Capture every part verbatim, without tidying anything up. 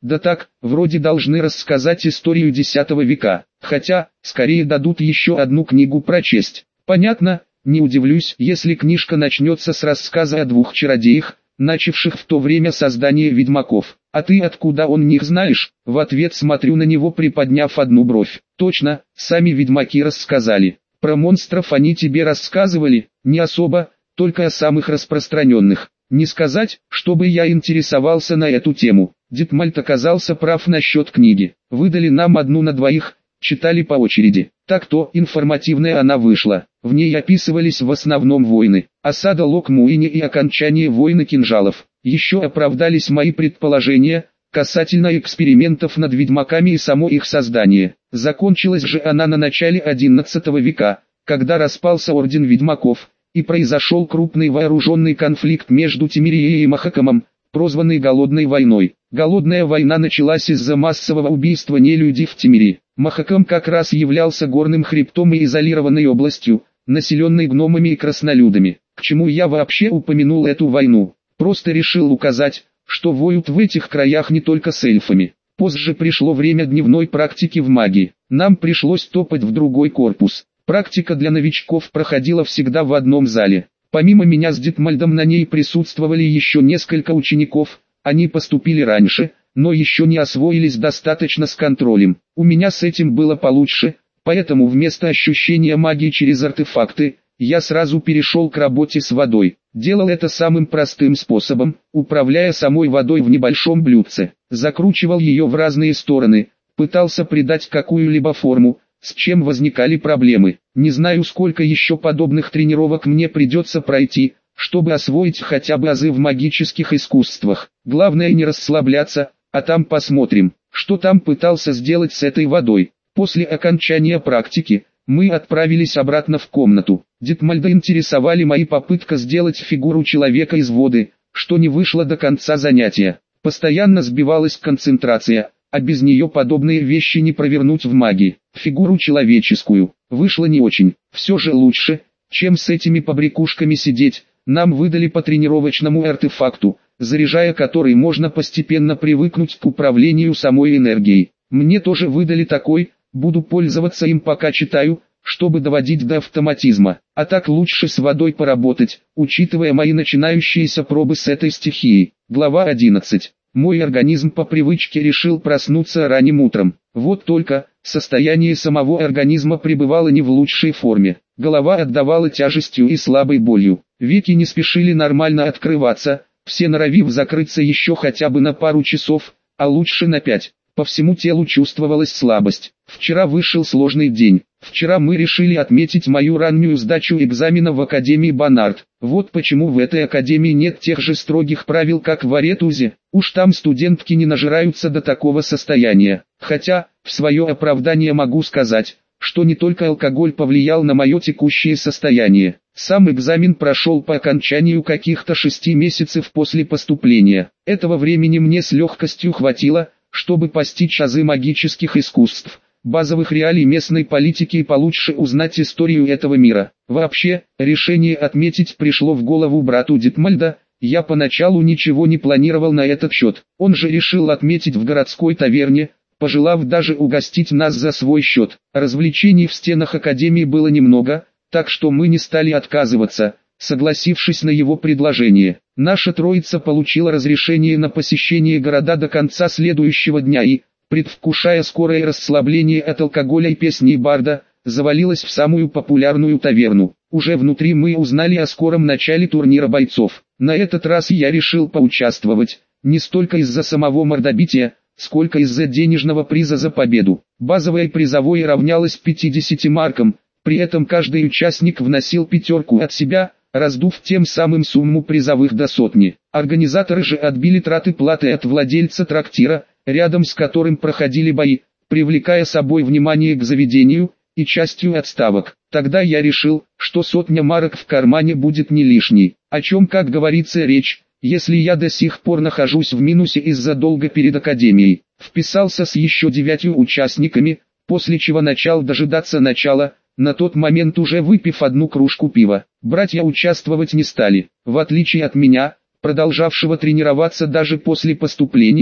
Да так, вроде должны рассказать историю десятого века, хотя, скорее дадут еще одну книгу прочесть. Понятно, не удивлюсь, если книжка начнется с рассказа о двух чародеях, начавших в то время создание ведьмаков. А ты откуда о них знаешь? В ответ смотрю на него, приподняв одну бровь. Точно, сами ведьмаки рассказали. Про монстров они тебе рассказывали? Не особо, только о самых распространенных. Не сказать, чтобы я интересовался на эту тему. Дитмальд оказался прав насчет книги. Выдали нам одну на двоих, читали по очереди. Так-то информативная она вышла. В ней описывались в основном войны, осада Лок-Муини и окончание войны кинжалов. Еще оправдались мои предположения касательно экспериментов над ведьмаками и само их создание. Закончилась же она на начале одиннадцатого века, когда распался орден ведьмаков, и произошел крупный вооруженный конфликт между Тимирией и Махакамом, прозванный Голодной войной. Голодная война началась из-за массового убийства нелюдей в Тимирии. Махакам как раз являлся горным хребтом и изолированной областью, населенной гномами и краснолюдами. К чему я вообще упомянул эту войну? Просто решил указать, что воют в этих краях не только с эльфами. Позже пришло время дневной практики в магии. Нам пришлось топать в другой корпус. Практика для новичков проходила всегда в одном зале. Помимо меня с Дитмальдом на ней присутствовали еще несколько учеников. Они поступили раньше, но еще не освоились достаточно с контролем. У меня с этим было получше, поэтому вместо ощущения магии через артефакты, я сразу перешел к работе с водой. Делал это самым простым способом, управляя самой водой в небольшом блюдце. Закручивал ее в разные стороны, пытался придать какую-либо форму, с чем возникали проблемы. Не знаю, сколько еще подобных тренировок мне придется пройти, чтобы освоить хотя бы азы в магических искусствах. Главное не расслабляться, а там посмотрим, что там пытался сделать с этой водой. После окончания практики, мы отправились обратно в комнату. Дитмальда интересовали мои попытки сделать фигуру человека из воды, что не вышло до конца занятия. Постоянно сбивалась концентрация, а без нее подобные вещи не провернуть в магии. Фигуру человеческую вышло не очень. Все же лучше, чем с этими побрякушками сидеть. Нам выдали по тренировочному артефакту, заряжая который можно постепенно привыкнуть к управлению самой энергией. Мне тоже выдали такой, буду пользоваться им пока читаю, чтобы доводить до автоматизма. А так лучше с водой поработать, учитывая мои начинающиеся пробы с этой стихией. Глава одиннадцать. Мой организм по привычке решил проснуться ранним утром. Вот только, состояние самого организма пребывало не в лучшей форме. Голова отдавала тяжестью и слабой болью. Веки не спешили нормально открываться, все норовив закрыться еще хотя бы на пару часов, а лучше на пять. По всему телу чувствовалась слабость. Вчера вышел сложный день. Вчера мы решили отметить мою раннюю сдачу экзамена в Академии Бонард. Вот почему в этой академии нет тех же строгих правил, как в Аретузе. Уж там студентки не нажираются до такого состояния. Хотя, в свое оправдание могу сказать, что не только алкоголь повлиял на мое текущее состояние. Сам экзамен прошел по окончанию каких-то шести месяцев после поступления. Этого времени мне с легкостью хватило, чтобы постичь азы магических искусств, базовых реалий местной политики и получше узнать историю этого мира. Вообще, решение отметить пришло в голову брату Дитмальда. Я поначалу ничего не планировал на этот счет. Он же решил отметить в городской таверне, пожелав даже угостить нас за свой счет. Развлечений в стенах академии было немного, так что мы не стали отказываться, согласившись на его предложение. Наша троица получила разрешение на посещение города до конца следующего дня и, предвкушая скорое расслабление от алкоголя и песней барда, завалилась в самую популярную таверну. Уже внутри мы узнали о скором начале турнира бойцов. На этот раз я решил поучаствовать, не столько из-за самого мордобития, сколько из-за денежного приза за победу. Базовое призовое равнялось пятидесяти маркам, при этом каждый участник вносил пятерку от себя, раздув тем самым сумму призовых до сотни. Организаторы же отбили траты платы от владельца трактира, рядом с которым проходили бои, привлекая собой внимание к заведению и частью отставок. Тогда я решил, что сотня марок в кармане будет не лишней. О чем, как говорится, речь, если я до сих пор нахожусь в минусе из-за долга перед академией. Вписался с еще девятью участниками, после чего начал дожидаться начала, на тот момент уже выпив одну кружку пива. Братья участвовать не стали. В отличие от меня, продолжавшего тренироваться даже после поступления,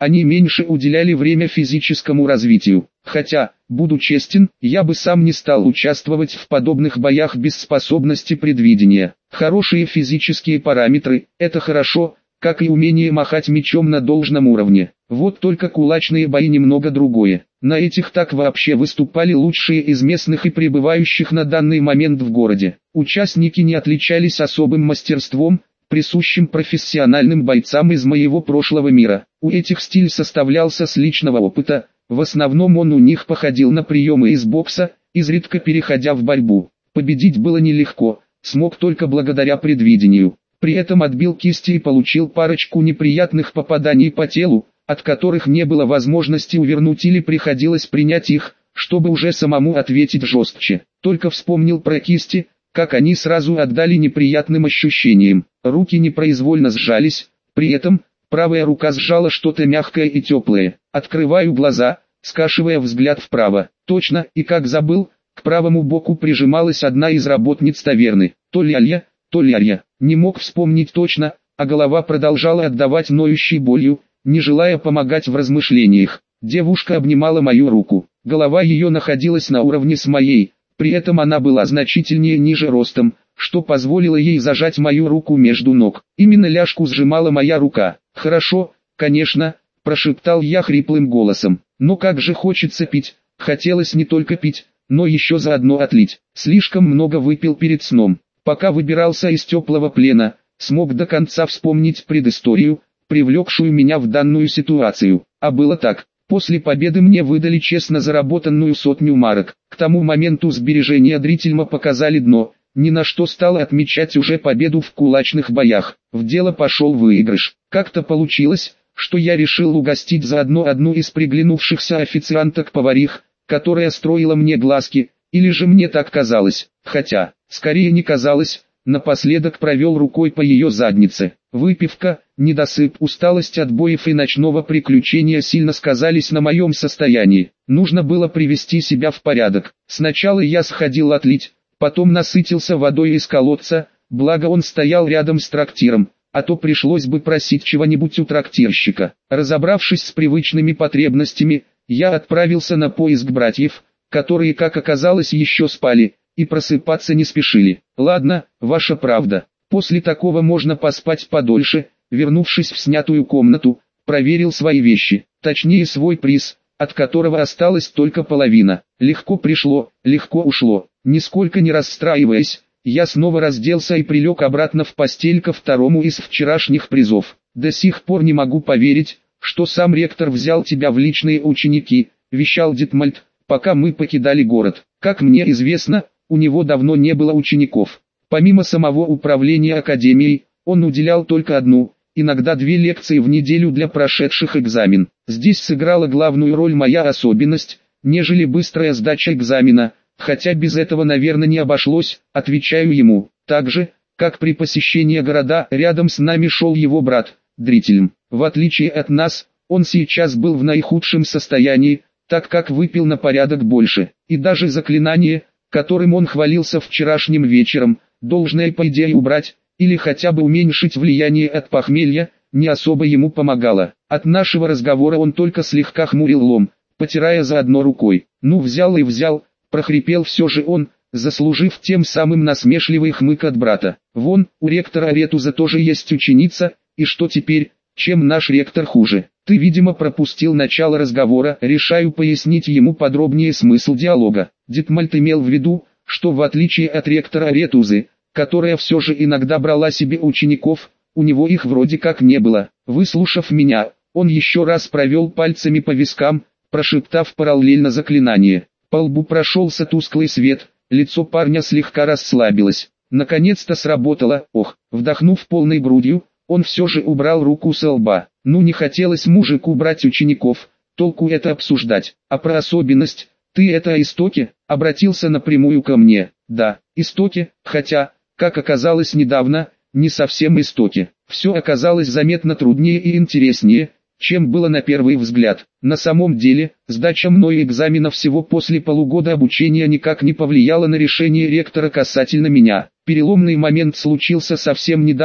они меньше уделяли время физическому развитию. Хотя, буду честен, я бы сам не стал участвовать в подобных боях без способности предвидения. Хорошие физические параметры – это хорошо, как и умение махать мечом на должном уровне. Вот только кулачные бои немного другое. На этих так вообще выступали лучшие из местных и пребывающих на данный момент в городе. Участники не отличались особым мастерством, присущим профессиональным бойцам из моего прошлого мира. У этих стиль составлялся с личного опыта, в основном он у них походил на приемы из бокса, изредка переходя в борьбу. Победить было нелегко, смог только благодаря предвидению. При этом отбил кисти и получил парочку неприятных попаданий по телу, от которых не было возможности увернуть или приходилось принять их, чтобы уже самому ответить жестче. Только вспомнил про кисти, как они сразу отдали неприятным ощущениям. Руки непроизвольно сжались, при этом правая рука сжала что-то мягкое и теплое. Открываю глаза, скашивая взгляд вправо. Точно, и как забыл, к правому боку прижималась одна из работниц таверны. То ли Алья, то ли Арья. Не мог вспомнить точно, а голова продолжала отдавать ноющей болью, не желая помогать в размышлениях. Девушка обнимала мою руку. Голова ее находилась на уровне с моей, при этом она была значительнее ниже ростом, что позволило ей зажать мою руку между ног. Именно ляжку сжимала моя рука. «Хорошо, конечно», – прошептал я хриплым голосом. «Но как же хочется пить». Хотелось не только пить, но еще заодно отлить. Слишком много выпил перед сном. Пока выбирался из теплого плена, смог до конца вспомнить предысторию, привлекшую меня в данную ситуацию. А было так. После победы мне выдали честно заработанную сотню марок. К тому моменту сбережения дрительно показали дно. Ни на что стало отмечать уже победу в кулачных боях. В дело пошел выигрыш. Как-то получилось, что я решил угостить заодно одну из приглянувшихся официанток-поварих, которая строила мне глазки, или же мне так казалось. Хотя, скорее не казалось, напоследок провел рукой по ее заднице. Выпивка, недосып, усталость от боев и ночного приключения сильно сказались на моем состоянии. Нужно было привести себя в порядок. Сначала я сходил отлить, потом насытился водой из колодца, благо он стоял рядом с трактиром, а то пришлось бы просить чего-нибудь у трактирщика. Разобравшись с привычными потребностями, я отправился на поиск братьев, которые, как оказалось, еще спали, и просыпаться не спешили. Ладно, ваша правда. После такого можно поспать подольше. Вернувшись в снятую комнату, проверил свои вещи, точнее свой приз, от которого осталась только половина. Легко пришло, легко ушло. Нисколько не расстраиваясь, я снова разделся и прилег обратно в постель ко второму из вчерашних призов. До сих пор не могу поверить, что сам ректор взял тебя в личные ученики, вещал Дитмальд, пока мы покидали город. Как мне известно, у него давно не было учеников. Помимо самого управления академией, он уделял только одну, иногда две лекции в неделю для прошедших экзамен. Здесь сыграла главную роль моя особенность, нежели быстрая сдача экзамена, хотя без этого, наверное, не обошлось, отвечаю ему. Так же, как при посещении города, рядом с нами шел его брат, Дрительм. В отличие от нас, он сейчас был в наихудшем состоянии, так как выпил на порядок больше, и даже заклинание, которым он хвалился вчерашним вечером, должное по идее убрать, или хотя бы уменьшить влияние от похмелья, не особо ему помогало. От нашего разговора он только слегка хмурил лом, потирая заодно рукой. «Ну взял и взял», — прохрипел все же он, заслужив тем самым насмешливый хмык от брата. «Вон, у ректора Аретуза тоже есть ученица, и что теперь, чем наш ректор хуже?» Ты, видимо, пропустил начало разговора, решаю пояснить ему подробнее смысл диалога. Дитмальд имел в виду, что в отличие от ректора Аретузы, которая все же иногда брала себе учеников, у него их вроде как не было. Выслушав меня, он еще раз провел пальцами по вискам, прошептав параллельно заклинание. По лбу прошелся тусклый свет, лицо парня слегка расслабилось. Наконец-то сработало, ох, вдохнув полной грудью, он все же убрал руку со лба. Ну не хотелось мужику брать учеников, толку это обсуждать. А про особенность, ты это о истоке, обратился напрямую ко мне. Да, истоки, хотя, как оказалось недавно, не совсем истоки. Все оказалось заметно труднее и интереснее, чем было на первый взгляд. На самом деле, сдача мной экзамена всего после полугода обучения никак не повлияла на решение ректора касательно меня. Переломный момент случился совсем недавно,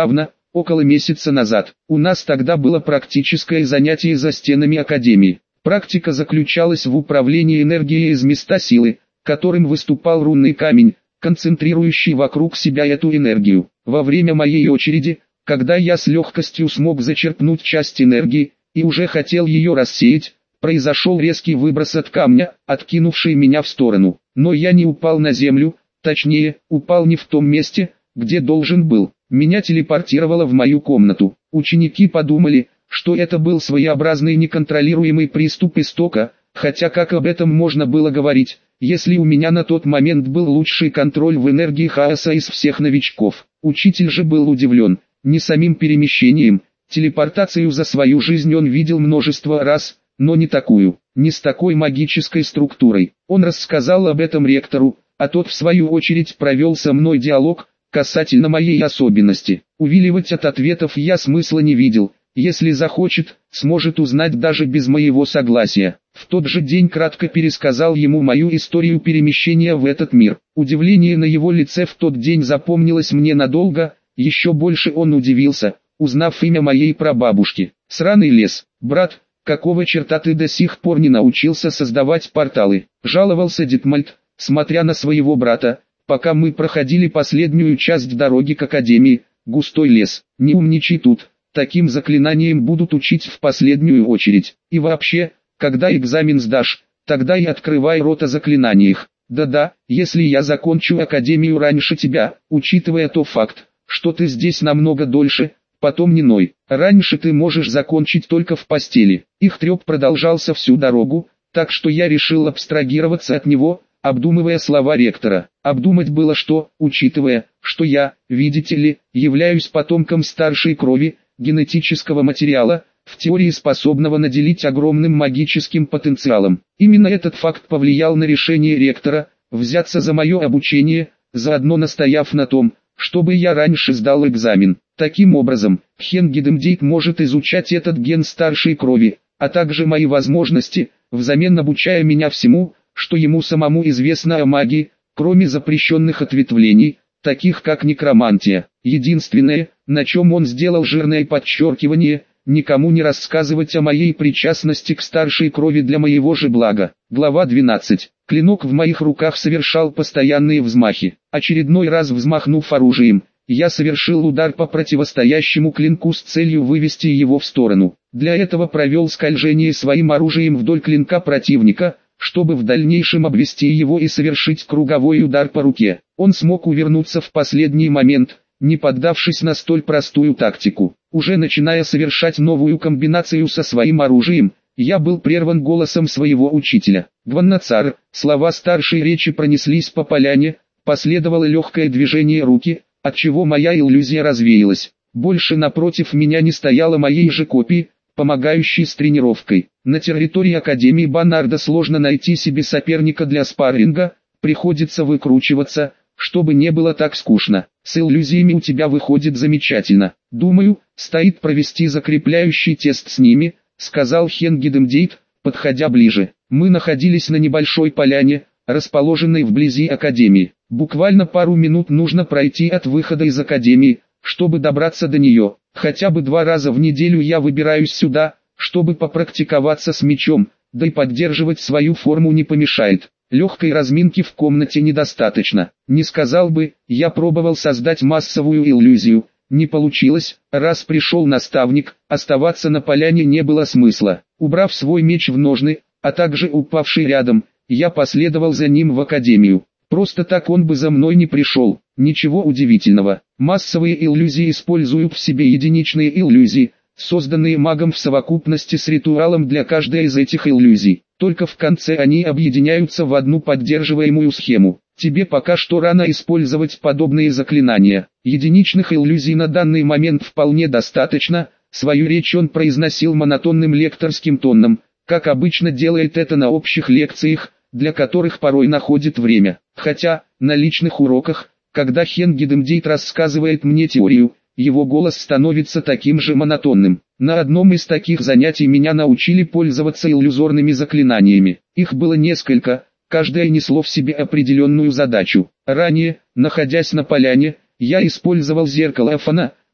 около месяца назад. У нас тогда было практическое занятие за стенами академии. Практика заключалась в управлении энергией из места силы, которым выступал рунный камень, концентрирующий вокруг себя эту энергию. Во время моей очереди, когда я с легкостью смог зачерпнуть часть энергии, и уже хотел ее рассеять, произошел резкий выброс от камня, откинувший меня в сторону. Но я не упал на землю, точнее, упал не в том месте, где должен был. Меня телепортировало в мою комнату. Ученики подумали, что это был своеобразный неконтролируемый приступ истока, хотя как об этом можно было говорить, если у меня на тот момент был лучший контроль в энергии хаоса из всех новичков. Учитель же был удивлен, не самим перемещением, телепортацию за свою жизнь он видел множество раз, но не такую, не с такой магической структурой. Он рассказал об этом ректору, а тот в свою очередь провел со мной диалог, касательно моей особенности. Увиливать от ответов я смысла не видел, если захочет, сможет узнать даже без моего согласия. В тот же день кратко пересказал ему мою историю перемещения в этот мир. Удивление на его лице в тот день запомнилось мне надолго, еще больше он удивился, узнав имя моей прабабушки. «Сраный лес, брат, какого черта ты до сих пор не научился создавать порталы?» — жаловался Детмальд, смотря на своего брата, пока мы проходили последнюю часть дороги к академии. «Густой лес, не умничай тут, таким заклинанием будут учить в последнюю очередь. И вообще, когда экзамен сдашь, тогда и открывай рот о заклинаниях. Да-да, если я закончу академию раньше тебя, учитывая тот факт, что ты здесь намного дольше, потом не ной. Раньше ты можешь закончить только в постели». Их треп продолжался всю дорогу, так что я решил абстрагироваться от него, обдумывая слова ректора. Обдумать было что, учитывая, что я, видите ли, являюсь потомком старшей крови, генетического материала, в теории способного наделить огромным магическим потенциалом. Именно этот факт повлиял на решение ректора взяться за мое обучение, заодно настояв на том, чтобы я раньше сдал экзамен. Таким образом, Хенгидемдейт может изучать этот ген старшей крови, а также мои возможности, взамен обучая меня всему, что ему самому известно о магии, кроме запрещенных ответвлений, таких как некромантия. Единственное, на чем он сделал жирное подчеркивание, никому не рассказывать о моей причастности к старшей крови для моего же блага. Глава двенадцать. Клинок в моих руках совершал постоянные взмахи. Очередной раз взмахнув оружием, я совершил удар по противостоящему клинку с целью вывести его в сторону. Для этого провел скольжение своим оружием вдоль клинка противника, чтобы в дальнейшем обвести его и совершить круговой удар по руке. Он смог увернуться в последний момент, не поддавшись на столь простую тактику. Уже начиная совершать новую комбинацию со своим оружием, я был прерван голосом своего учителя. «Гваннацар», слова старшей речи пронеслись по поляне, последовало легкое движение руки, отчего моя иллюзия развеялась. Больше напротив меня не стояло моей же копии, помогающей с тренировкой. На территории Академии Банарда сложно найти себе соперника для спарринга, приходится выкручиваться, чтобы не было так скучно. С иллюзиями у тебя выходит замечательно. Думаю, стоит провести закрепляющий тест с ними, сказал Хенгидемдейт, подходя ближе. Мы находились на небольшой поляне, расположенной вблизи Академии. Буквально пару минут нужно пройти от выхода из Академии, чтобы добраться до нее. Хотя бы два раза в неделю я выбираюсь сюда, чтобы попрактиковаться с мечом, да и поддерживать свою форму не помешает. Легкой разминки в комнате недостаточно. Не сказал бы, я пробовал создать массовую иллюзию. Не получилось, раз пришел наставник, оставаться на поляне не было смысла. Убрав свой меч в ножны, а также упавший рядом, я последовал за ним в Академию. Просто так он бы за мной не пришел. Ничего удивительного. Массовые иллюзии используют в себе единичные иллюзии, созданные магом в совокупности с ритуалом для каждой из этих иллюзий. Только в конце они объединяются в одну поддерживаемую схему. Тебе пока что рано использовать подобные заклинания. Единичных иллюзий на данный момент вполне достаточно. Свою речь он произносил монотонным лекторским тоном, как обычно делает это на общих лекциях, для которых порой находит время. Хотя, на личных уроках, когда Хенгидемдейт рассказывает мне теорию, его голос становится таким же монотонным. На одном из таких занятий меня научили пользоваться иллюзорными заклинаниями. Их было несколько, каждое несло в себе определенную задачу. Ранее, находясь на поляне, я использовал зеркало Афана,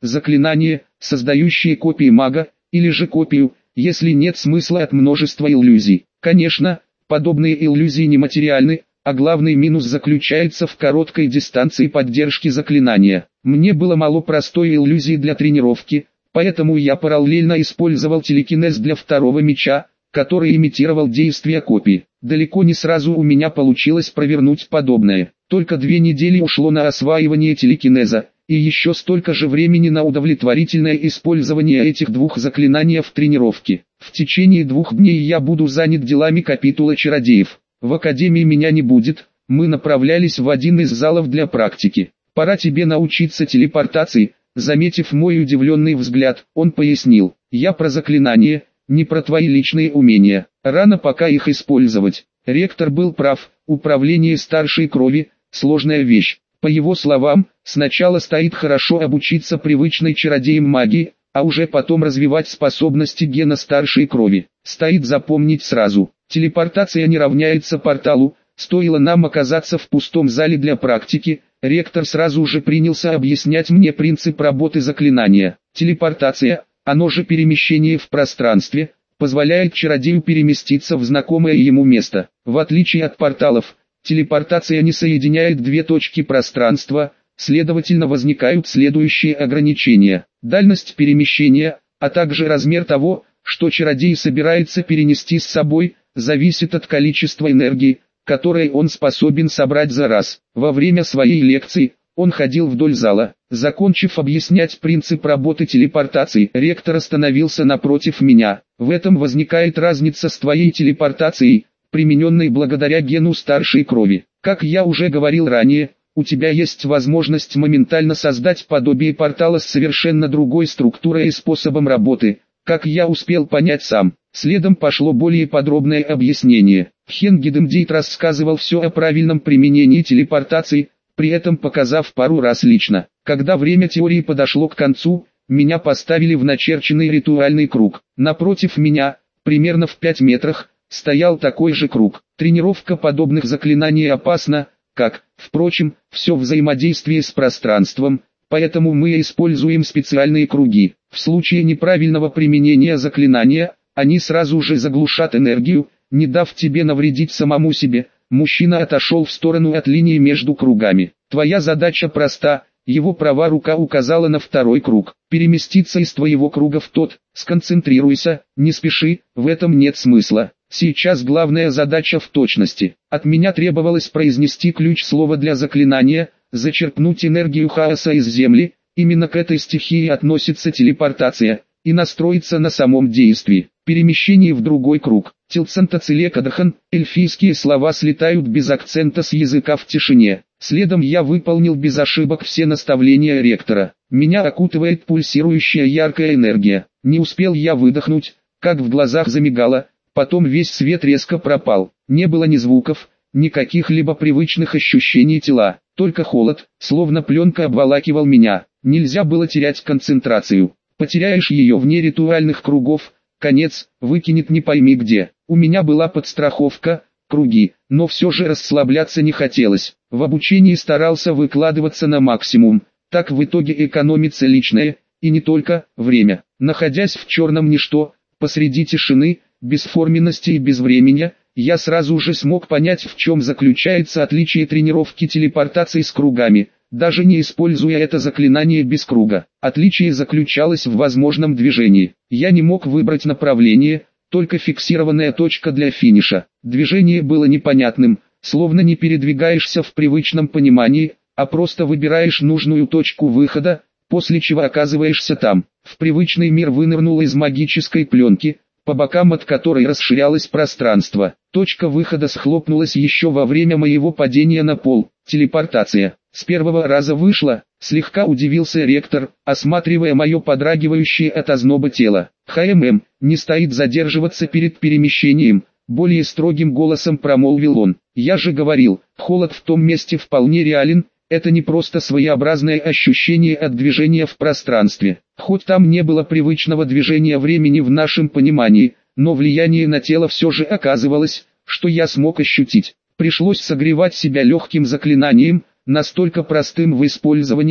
заклинание, создающее копии мага, или же копию, если нет смысла от множества иллюзий. Конечно, подобные иллюзии нематериальны, а главный минус заключается в короткой дистанции поддержки заклинания. Мне было мало простой иллюзии для тренировки, поэтому я параллельно использовал телекинез для второго меча, который имитировал действия копий. Далеко не сразу у меня получилось провернуть подобное. Только две недели ушло на осваивание телекинеза, и еще столько же времени на удовлетворительное использование этих двух заклинаний в тренировке. В течение двух дней я буду занят делами капитула чародеев. В академии меня не будет, мы направлялись в один из залов для практики. «Пора тебе научиться телепортации», заметив мой удивленный взгляд, он пояснил. «Я про заклинания, не про твои личные умения. Рано пока их использовать». Ректор был прав, управление старшей крови – сложная вещь. По его словам, сначала стоит хорошо обучиться привычной чародеям магии, а уже потом развивать способности гена старшей крови. Стоит запомнить сразу. Телепортация не равняется порталу. Стоило нам оказаться в пустом зале для практики, ректор сразу же принялся объяснять мне принцип работы заклинания. Телепортация, оно же перемещение в пространстве, позволяет чародею переместиться в знакомое ему место. В отличие от порталов, телепортация не соединяет две точки пространства, следовательно возникают следующие ограничения. Дальность перемещения, а также размер того, что чародей собирается перенести с собой, зависит от количества энергии, которой он способен собрать за раз. Во время своей лекции, он ходил вдоль зала. Закончив объяснять принцип работы телепортации, ректор остановился напротив меня. В этом возникает разница с твоей телепортацией, примененной благодаря гену старшей крови. Как я уже говорил ранее, у тебя есть возможность моментально создать подобие портала с совершенно другой структурой и способом работы, как я успел понять сам. Следом пошло более подробное объяснение. Хенгидемдейт рассказывал все о правильном применении телепортации, при этом показав пару раз лично. Когда время теории подошло к концу, меня поставили в начерченный ритуальный круг. Напротив меня, примерно в пяти метрах, стоял такой же круг. Тренировка подобных заклинаний опасна, как, впрочем, все взаимодействие с пространством, поэтому мы используем специальные круги. В случае неправильного применения заклинания, они сразу же заглушат энергию, не дав тебе навредить самому себе. Мужчина отошел в сторону от линии между кругами. Твоя задача проста, его правая рука указала на второй круг. Переместиться из твоего круга в тот, сконцентрируйся, не спеши, в этом нет смысла. Сейчас главная задача в точности. От меня требовалось произнести ключ-слово для заклинания, зачерпнуть энергию хаоса из земли, именно к этой стихии относится телепортация, и настроиться на самом действии. Перемещение в другой круг. Тилцантацелекадахан, эльфийские слова слетают без акцента с языка в тишине. Следом я выполнил без ошибок все наставления ректора. Меня окутывает пульсирующая яркая энергия. Не успел я выдохнуть, как в глазах замигало, потом весь свет резко пропал. Не было ни звуков, ни каких-либо привычных ощущений тела, только холод, словно пленка обволакивал меня. Нельзя было терять концентрацию. Потеряешь ее вне ритуальных кругов, конец, выкинет не пойми где. У меня была подстраховка, круги, но все же расслабляться не хотелось. В обучении старался выкладываться на максимум, так в итоге экономится личное, и не только, время. Находясь в черном ничто, посреди тишины, бесформенности и безвременья, я сразу же смог понять, в чем заключается отличие тренировки телепортации с кругами, даже не используя это заклинание без круга. Отличие заключалось в возможном движении. Я не мог выбрать направление, только фиксированная точка для финиша. Движение было непонятным, словно не передвигаешься в привычном понимании, а просто выбираешь нужную точку выхода, после чего оказываешься там. В привычный мир вынырнул из магической пленки, по бокам от которой расширялось пространство. Точка выхода схлопнулась еще во время моего падения на пол. Телепортация. С первого раза вышло, слегка удивился ректор, осматривая мое подрагивающее от озноба тело. ХММ, не стоит задерживаться перед перемещением, более строгим голосом промолвил он. Я же говорил, холод в том месте вполне реален, это не просто своеобразное ощущение от движения в пространстве. Хоть там не было привычного движения времени в нашем понимании, но влияние на тело все же оказывалось, что я смог ощутить. Пришлось согревать себя легким заклинанием, настолько простым в использовании,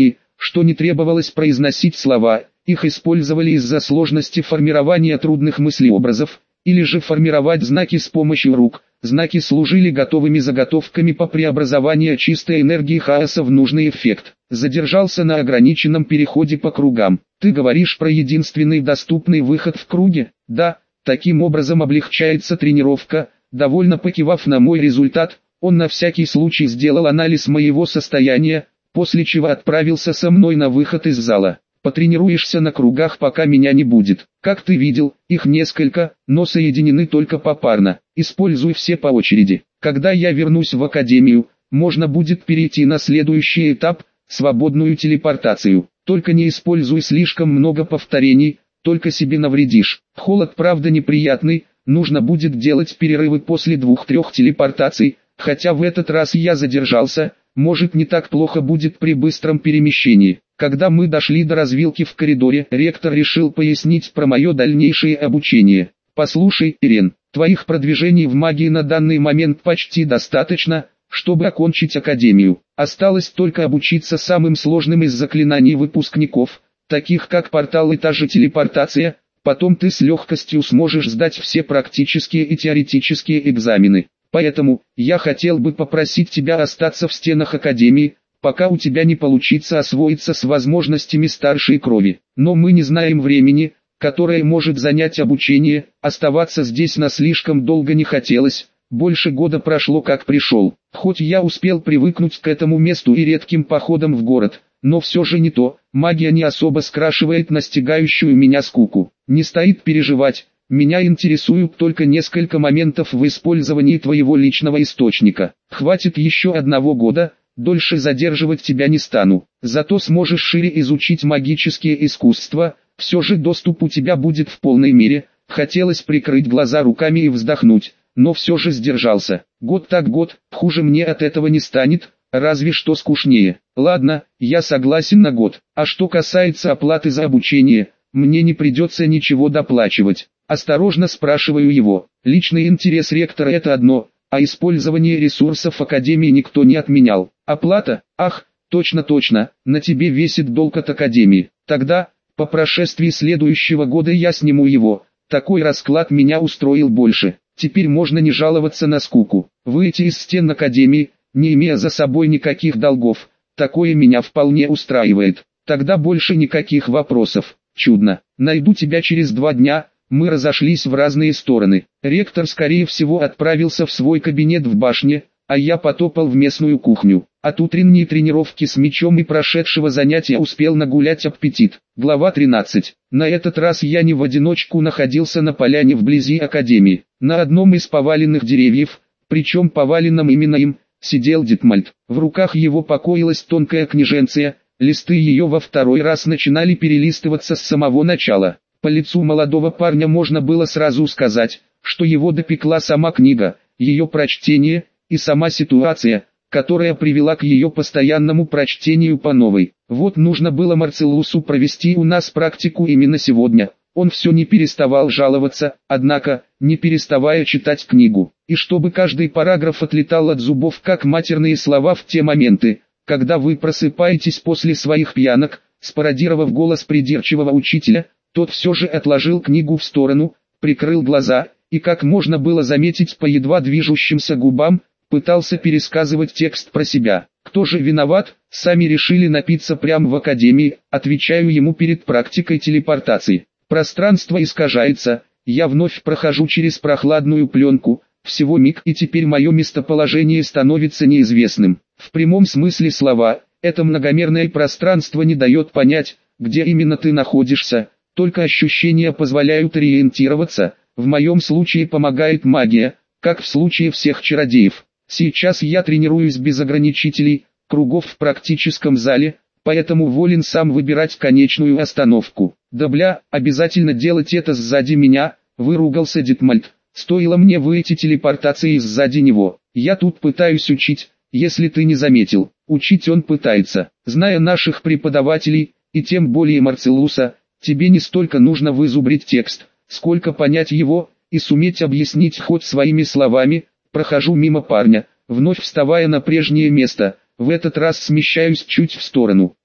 что не требовалось произносить слова, их использовали из-за сложности формирования трудных мыслеобразов, или же формировать знаки с помощью рук. Знаки служили готовыми заготовками по преобразованию чистой энергии хаоса в нужный эффект. Задержался на ограниченном переходе по кругам. Ты говоришь про единственный доступный выход в круге? Да, таким образом облегчается тренировка. Довольно покивав на мой результат, он на всякий случай сделал анализ моего состояния, после чего отправился со мной на выход из зала. Потренируешься на кругах, пока меня не будет. Как ты видел, их несколько, но соединены только попарно. Используй все по очереди. Когда я вернусь в академию, можно будет перейти на следующий этап – свободную телепортацию. Только не используй слишком много повторений, только себе навредишь. Холод правда неприятный, нужно будет делать перерывы после двух-трех телепортаций, хотя в этот раз я задержался, может не так плохо будет при быстром перемещении. Когда мы дошли до развилки в коридоре, ректор решил пояснить про мое дальнейшее обучение. «Послушай, Ирен, твоих продвижений в магии на данный момент почти достаточно, чтобы окончить академию. Осталось только обучиться самым сложным из заклинаний выпускников, таких как портал и та же телепортация, потом ты с легкостью сможешь сдать все практические и теоретические экзамены. Поэтому, я хотел бы попросить тебя остаться в стенах академии, пока у тебя не получится освоиться с возможностями старшей крови. Но мы не знаем времени, которое может занять обучение, оставаться здесь на слишком долго не хотелось, больше года прошло как пришел. Хоть я успел привыкнуть к этому месту и редким походам в город, но все же не то, магия не особо скрашивает настигающую меня скуку. Не стоит переживать, меня интересуют только несколько моментов в использовании твоего личного источника. Хватит еще одного года, дольше задерживать тебя не стану. Зато сможешь шире изучить магические искусства, все же доступ у тебя будет в полной мере. Хотелось прикрыть глаза руками и вздохнуть, но все же сдержался. Год так год, хуже мне от этого не станет, разве что скучнее. Ладно, я согласен на год. А что касается оплаты за обучение, мне не придется ничего доплачивать. Осторожно спрашиваю его. Личный интерес ректора это одно, а использование ресурсов Академии никто не отменял. Оплата? Ах, точно-точно, на тебе весит долг от Академии. Тогда, по прошествии следующего года я сниму его. Такой расклад меня устроил больше. Теперь можно не жаловаться на скуку. Выйти из стен Академии, не имея за собой никаких долгов, такое меня вполне устраивает. Тогда больше никаких вопросов. Чудно. Найду тебя через два дня. Мы разошлись в разные стороны. Ректор скорее всего отправился в свой кабинет в башне, а я потопал в местную кухню. От утренней тренировки с мечом и прошедшего занятия успел нагулять аппетит. Глава тринадцать. На этот раз я не в одиночку находился на поляне вблизи Академии. На одном из поваленных деревьев, причем поваленном именно им, сидел Дитмальд. В руках его покоилась тонкая книженция, листы ее во второй раз начинали перелистываться с самого начала. По лицу молодого парня можно было сразу сказать, что его допекла сама книга, ее прочтение и сама ситуация, которая привела к ее постоянному прочтению по новой. Вот нужно было Марцеллусу провести у нас практику именно сегодня. Он все не переставал жаловаться, однако, не переставая читать книгу. И чтобы каждый параграф отлетал от зубов как матерные слова в те моменты, когда вы просыпаетесь после своих пьянок, спародировав голос придирчивого учителя, тот все же отложил книгу в сторону, прикрыл глаза, и как можно было заметить по едва движущимся губам, пытался пересказывать текст про себя. Кто же виноват? Сами решили напиться прямо в Академии, отвечаю ему перед практикой телепортации. Пространство искажается, я вновь прохожу через прохладную пленку, всего миг и теперь мое местоположение становится неизвестным. В прямом смысле слова, это многомерное пространство не дает понять, где именно ты находишься, только ощущения позволяют ориентироваться, в моем случае помогает магия, как в случае всех чародеев. Сейчас я тренируюсь без ограничителей, кругов в практическом зале, поэтому волен сам выбирать конечную остановку. Да бля, обязательно делать это сзади меня, выругался Дитмальд. Стоило мне выйти телепортацией сзади него. Я тут пытаюсь учить, если ты не заметил. Учить он пытается. Зная наших преподавателей, и тем более Марцеллуса, тебе не столько нужно вызубрить текст, сколько понять его, и суметь объяснить хоть своими словами. Прохожу мимо парня, вновь вставая на прежнее место, в этот раз смещаюсь чуть в сторону.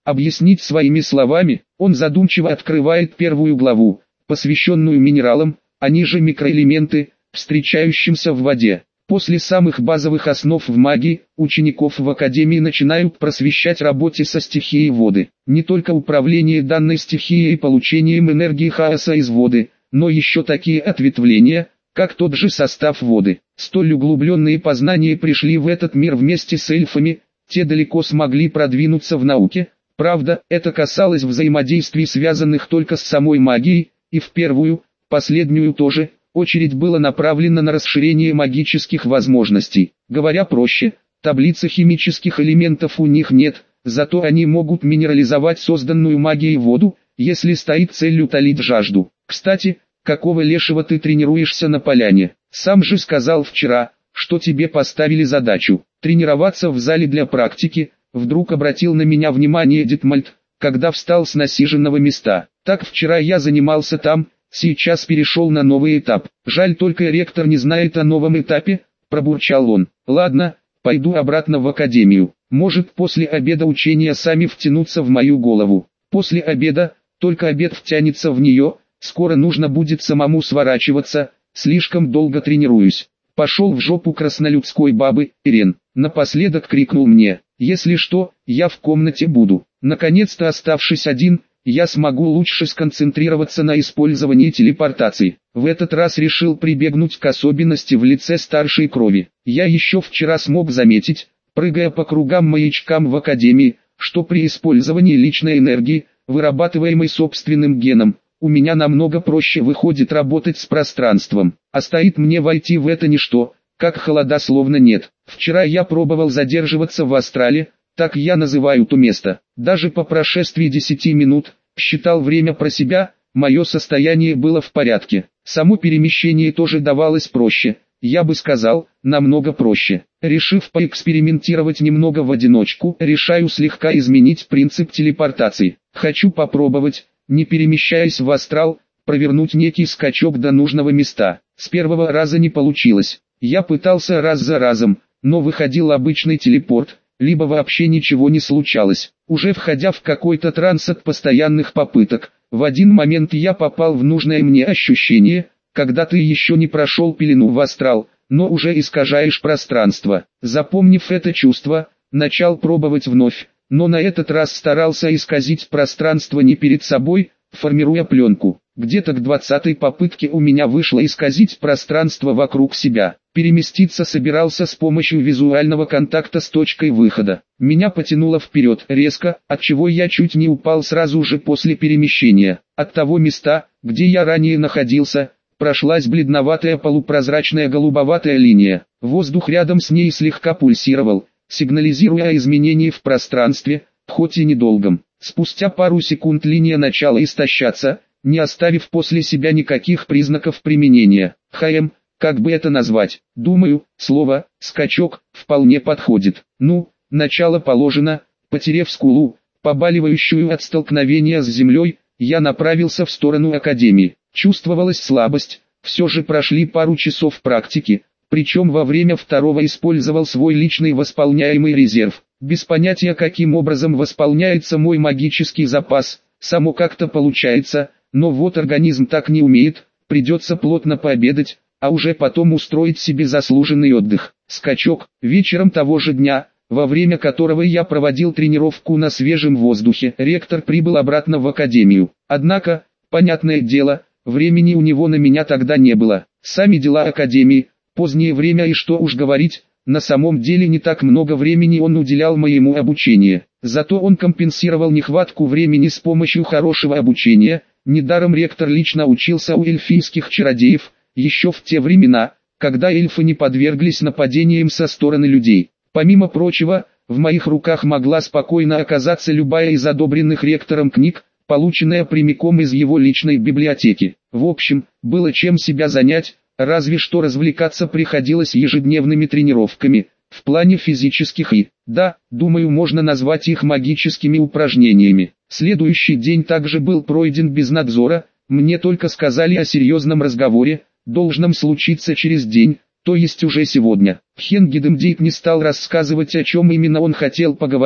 объяснить своими словами. Он задумчиво открывает первую главу, посвященную минералам, они же микроэлементы, встречающимся в воде. После самых базовых основ в магии, учеников в академии начинают просвещать работе со стихией воды. Не только управление данной стихией и получением энергии хаоса из воды, но еще такие ответвления, как тот же состав воды. Столь углубленные познания пришли в этот мир вместе с эльфами, те далеко смогли продвинуться в науке. Правда, это касалось взаимодействий, связанных только с самой магией, и в первую, последнюю тоже, очередь было направлено на расширение магических возможностей. Говоря проще, таблицы химических элементов у них нет, зато они могут минерализовать созданную магией воду, если стоит целью утолить жажду. Кстати, какого лешего ты тренируешься на поляне? Сам же сказал вчера, что тебе поставили задачу тренироваться в зале для практики. Вдруг обратил на меня внимание Детмальд, когда встал с насиженного места. Так вчера я занимался там, сейчас перешел на новый этап. Жаль, только ректор не знает о новом этапе, пробурчал он. Ладно, пойду обратно в академию. Может, после обеда учения сами втянутся в мою голову. После обеда, только обед втянется в нее, скоро нужно будет самому сворачиваться, слишком долго тренируюсь. Пошел в жопу краснолюдской бабы, Ирен. Напоследок крикнул мне: если что, я в комнате буду. Наконец-то, оставшись один, я смогу лучше сконцентрироваться на использовании телепортации. В этот раз решил прибегнуть к особенности в лице старшей крови. Я еще вчера смог заметить, прыгая по кругам маячкам в академии, что при использовании личной энергии, вырабатываемой собственным геном, у меня намного проще выходит работать с пространством. А стоит мне войти в это ничто, как холода словно нет. Вчера я пробовал задерживаться в астрале, так я называю то место. Даже по прошествии десяти минут, считал время про себя, мое состояние было в порядке. Само перемещение тоже давалось проще, я бы сказал, намного проще. Решив поэкспериментировать немного в одиночку, решаю слегка изменить принцип телепортации. Хочу попробовать, не перемещаясь в астрал, провернуть некий скачок до нужного места. С первого раза не получилось. Я пытался раз за разом, но выходил обычный телепорт, либо вообще ничего не случалось. Уже входя в какой-то транс от постоянных попыток, в один момент я попал в нужное мне ощущение, когда ты еще не прошел пелену в астрал, но уже искажаешь пространство. Запомнив это чувство, начал пробовать вновь, но на этот раз старался исказить пространство не перед собой, формируя пленку. Где-то к двадцатой попытке у меня вышло исказить пространство вокруг себя. Переместиться собирался с помощью визуального контакта с точкой выхода. Меня потянуло вперед резко, отчего я чуть не упал сразу же после перемещения. От того места, где я ранее находился, прошлась бледноватая полупрозрачная голубоватая линия. Воздух рядом с ней слегка пульсировал, сигнализируя о изменении в пространстве, хоть и недолгом. Спустя пару секунд линия начала истощаться, не оставив после себя никаких признаков применения. Хм, как бы это назвать? Думаю, слово «скачок» вполне подходит. Ну, начало положено. Потерев скулу, побаливающую от столкновения с землей, я направился в сторону академии. Чувствовалась слабость, все же прошли пару часов практики, причем во время второго использовал свой личный восполняемый резерв. Без понятия, каким образом восполняется мой магический запас, само как-то получается, но вот организм так не умеет, придется плотно пообедать, а уже потом устроить себе заслуженный отдых. Скачок. Вечером того же дня, во время которого я проводил тренировку на свежем воздухе, ректор прибыл обратно в академию. Однако, понятное дело, времени у него на меня тогда не было. Сами дела академии, позднее время и что уж говорить, на самом деле не так много времени он уделял моему обучению. Зато он компенсировал нехватку времени с помощью хорошего обучения. Недаром ректор лично учился у эльфийских чародеев, еще в те времена, когда эльфы не подверглись нападениям со стороны людей. Помимо прочего, в моих руках могла спокойно оказаться любая из одобренных ректором книг, полученная прямиком из его личной библиотеки. В общем, было чем себя занять, разве что развлекаться приходилось ежедневными тренировками, в плане физических и, да, думаю, можно назвать их магическими упражнениями. Следующий день также был пройден без надзора, мне только сказали о серьезном разговоре, должном случиться через день, то есть уже сегодня. Хенгидемдейт не стал рассказывать, о чем именно он хотел поговорить,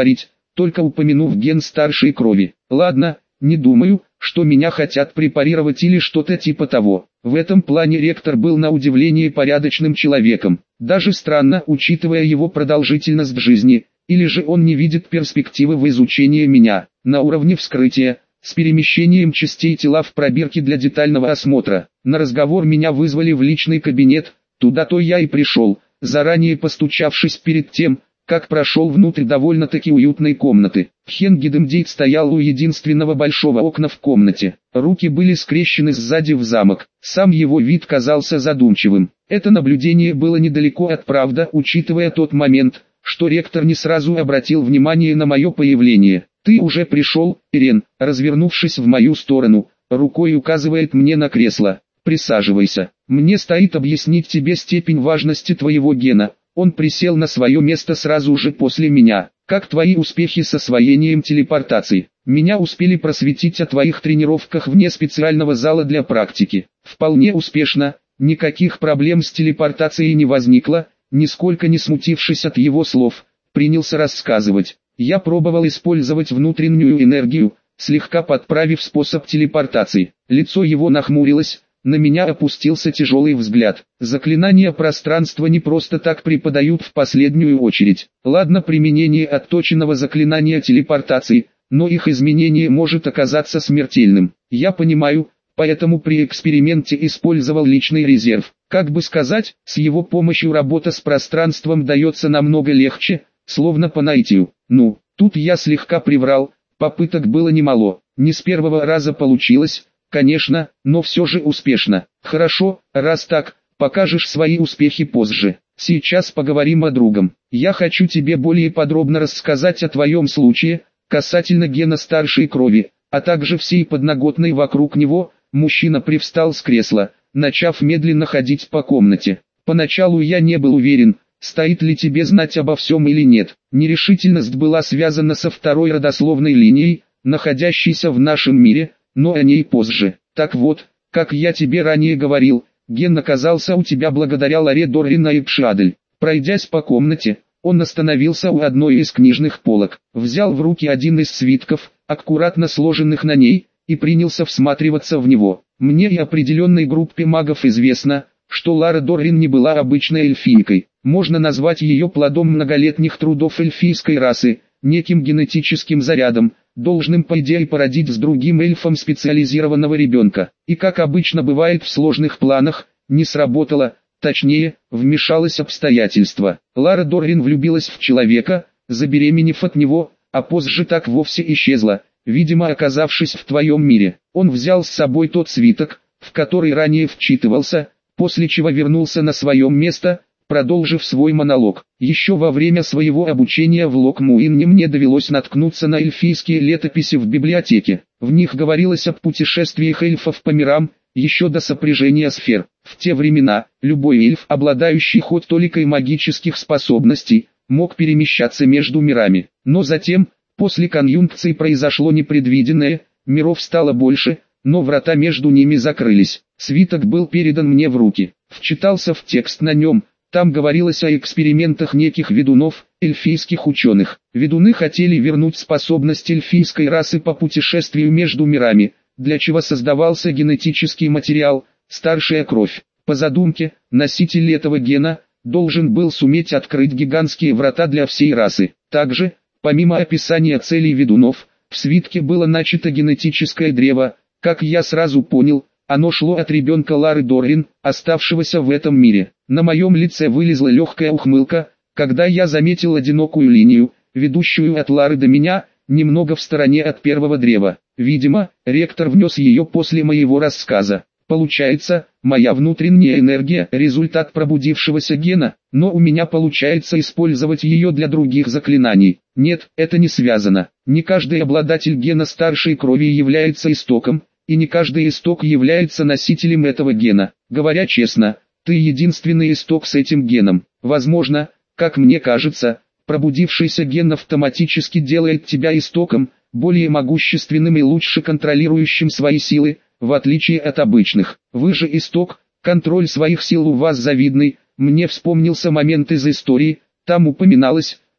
только упомянув ген старшей крови. Ладно, не думаю, что меня хотят препарировать или что-то типа того. В этом плане ректор был на удивление порядочным человеком. Даже странно, учитывая его продолжительность в жизни, или же он не видит перспективы в изучении меня. На уровне вскрытия, с перемещением частей тела в пробирке для детального осмотра. На разговор меня вызвали в личный кабинет, туда-то я и пришел, заранее постучавшись перед тем, как прошел внутрь довольно-таки уютной комнаты. Хенгидемдейт стоял у единственного большого окна в комнате. Руки были скрещены сзади в замок. Сам его вид казался задумчивым. Это наблюдение было недалеко от правды, учитывая тот момент, что ректор не сразу обратил внимание на мое появление. «Ты уже пришел, Ирен», развернувшись в мою сторону, рукой указывает мне на кресло. «Присаживайся. Мне стоит объяснить тебе степень важности твоего гена». Он присел на свое место сразу же после меня. «Как твои успехи с освоением телепортации? Меня успели просветить о твоих тренировках вне специального зала для практики». «Вполне успешно, никаких проблем с телепортацией не возникло», нисколько не смутившись от его слов, принялся рассказывать. «Я пробовал использовать внутреннюю энергию, слегка подправив способ телепортации». Лицо его нахмурилось. На меня опустился тяжелый взгляд. Заклинания пространства не просто так преподают в последнюю очередь. Ладно, применение отточенного заклинания телепортации, но их изменение может оказаться смертельным. Я понимаю, поэтому при эксперименте использовал личный резерв. Как бы сказать, с его помощью работа с пространством дается намного легче, словно по наитию. Ну, тут я слегка приврал, попыток было немало. Не с первого раза получилось. Конечно, но все же успешно. Хорошо, раз так, покажешь свои успехи позже. Сейчас поговорим о другом. Я хочу тебе более подробно рассказать о твоем случае, касательно гена старшей крови, а также всей подноготной вокруг него. Мужчина привстал с кресла, начав медленно ходить по комнате. Поначалу я не был уверен, стоит ли тебе знать обо всем или нет. Нерешительность была связана со второй родословной линией, находящейся в нашем мире, но о ней позже. Так вот, как я тебе ранее говорил, ген оказался у тебя благодаря Ларе Доррин Айпшадель. Пройдясь по комнате, он остановился у одной из книжных полок, взял в руки один из свитков, аккуратно сложенных на ней, и принялся всматриваться в него. Мне и определенной группе магов известно, что Лара Доррин не была обычной эльфийкой. Можно назвать ее плодом многолетних трудов эльфийской расы, неким генетическим зарядом, должным по идее породить с другим эльфом специализированного ребенка. И как обычно бывает в сложных планах, не сработало, точнее, вмешалось обстоятельство. Лара Доррин влюбилась в человека, забеременев от него, а позже так вовсе исчезла, видимо оказавшись в твоем мире. Он взял с собой тот свиток, в который ранее вчитывался, после чего вернулся на свое место, продолжив свой монолог. Еще во время своего обучения в Локмуинне мне довелось наткнуться на эльфийские летописи в библиотеке. В них говорилось о путешествиях эльфов по мирам, еще до сопряжения сфер. В те времена, любой эльф, обладающий хоть толикой магических способностей, мог перемещаться между мирами. Но затем, после конъюнкции произошло непредвиденное, миров стало больше, но врата между ними закрылись. Свиток был передан мне в руки. Вчитался в текст на нем. Там говорилось о экспериментах неких ведунов, эльфийских ученых. Ведуны хотели вернуть способность эльфийской расы по путешествию между мирами, для чего создавался генетический материал, старшая кровь. По задумке, носитель этого гена должен был суметь открыть гигантские врата для всей расы. Также, помимо описания целей ведунов, в свитке было начато генетическое древо. Как я сразу понял, оно шло от ребенка Лары Доррин, оставшегося в этом мире. На моем лице вылезла легкая ухмылка, когда я заметил одинокую линию, ведущую от Лары до меня, немного в стороне от первого древа. Видимо, ректор внес ее после моего рассказа. Получается, моя внутренняя энергия – результат пробудившегося гена, но у меня получается использовать ее для других заклинаний. Нет, это не связано. Не каждый обладатель гена старшей крови является истоком, и не каждый исток является носителем этого гена. Говоря честно, ты единственный исток с этим геном. Возможно, как мне кажется, пробудившийся ген автоматически делает тебя истоком, более могущественным и лучше контролирующим свои силы, в отличие от обычных. Вы же исток, контроль своих сил у вас завидный. Мне вспомнился момент из истории, там упоминалось,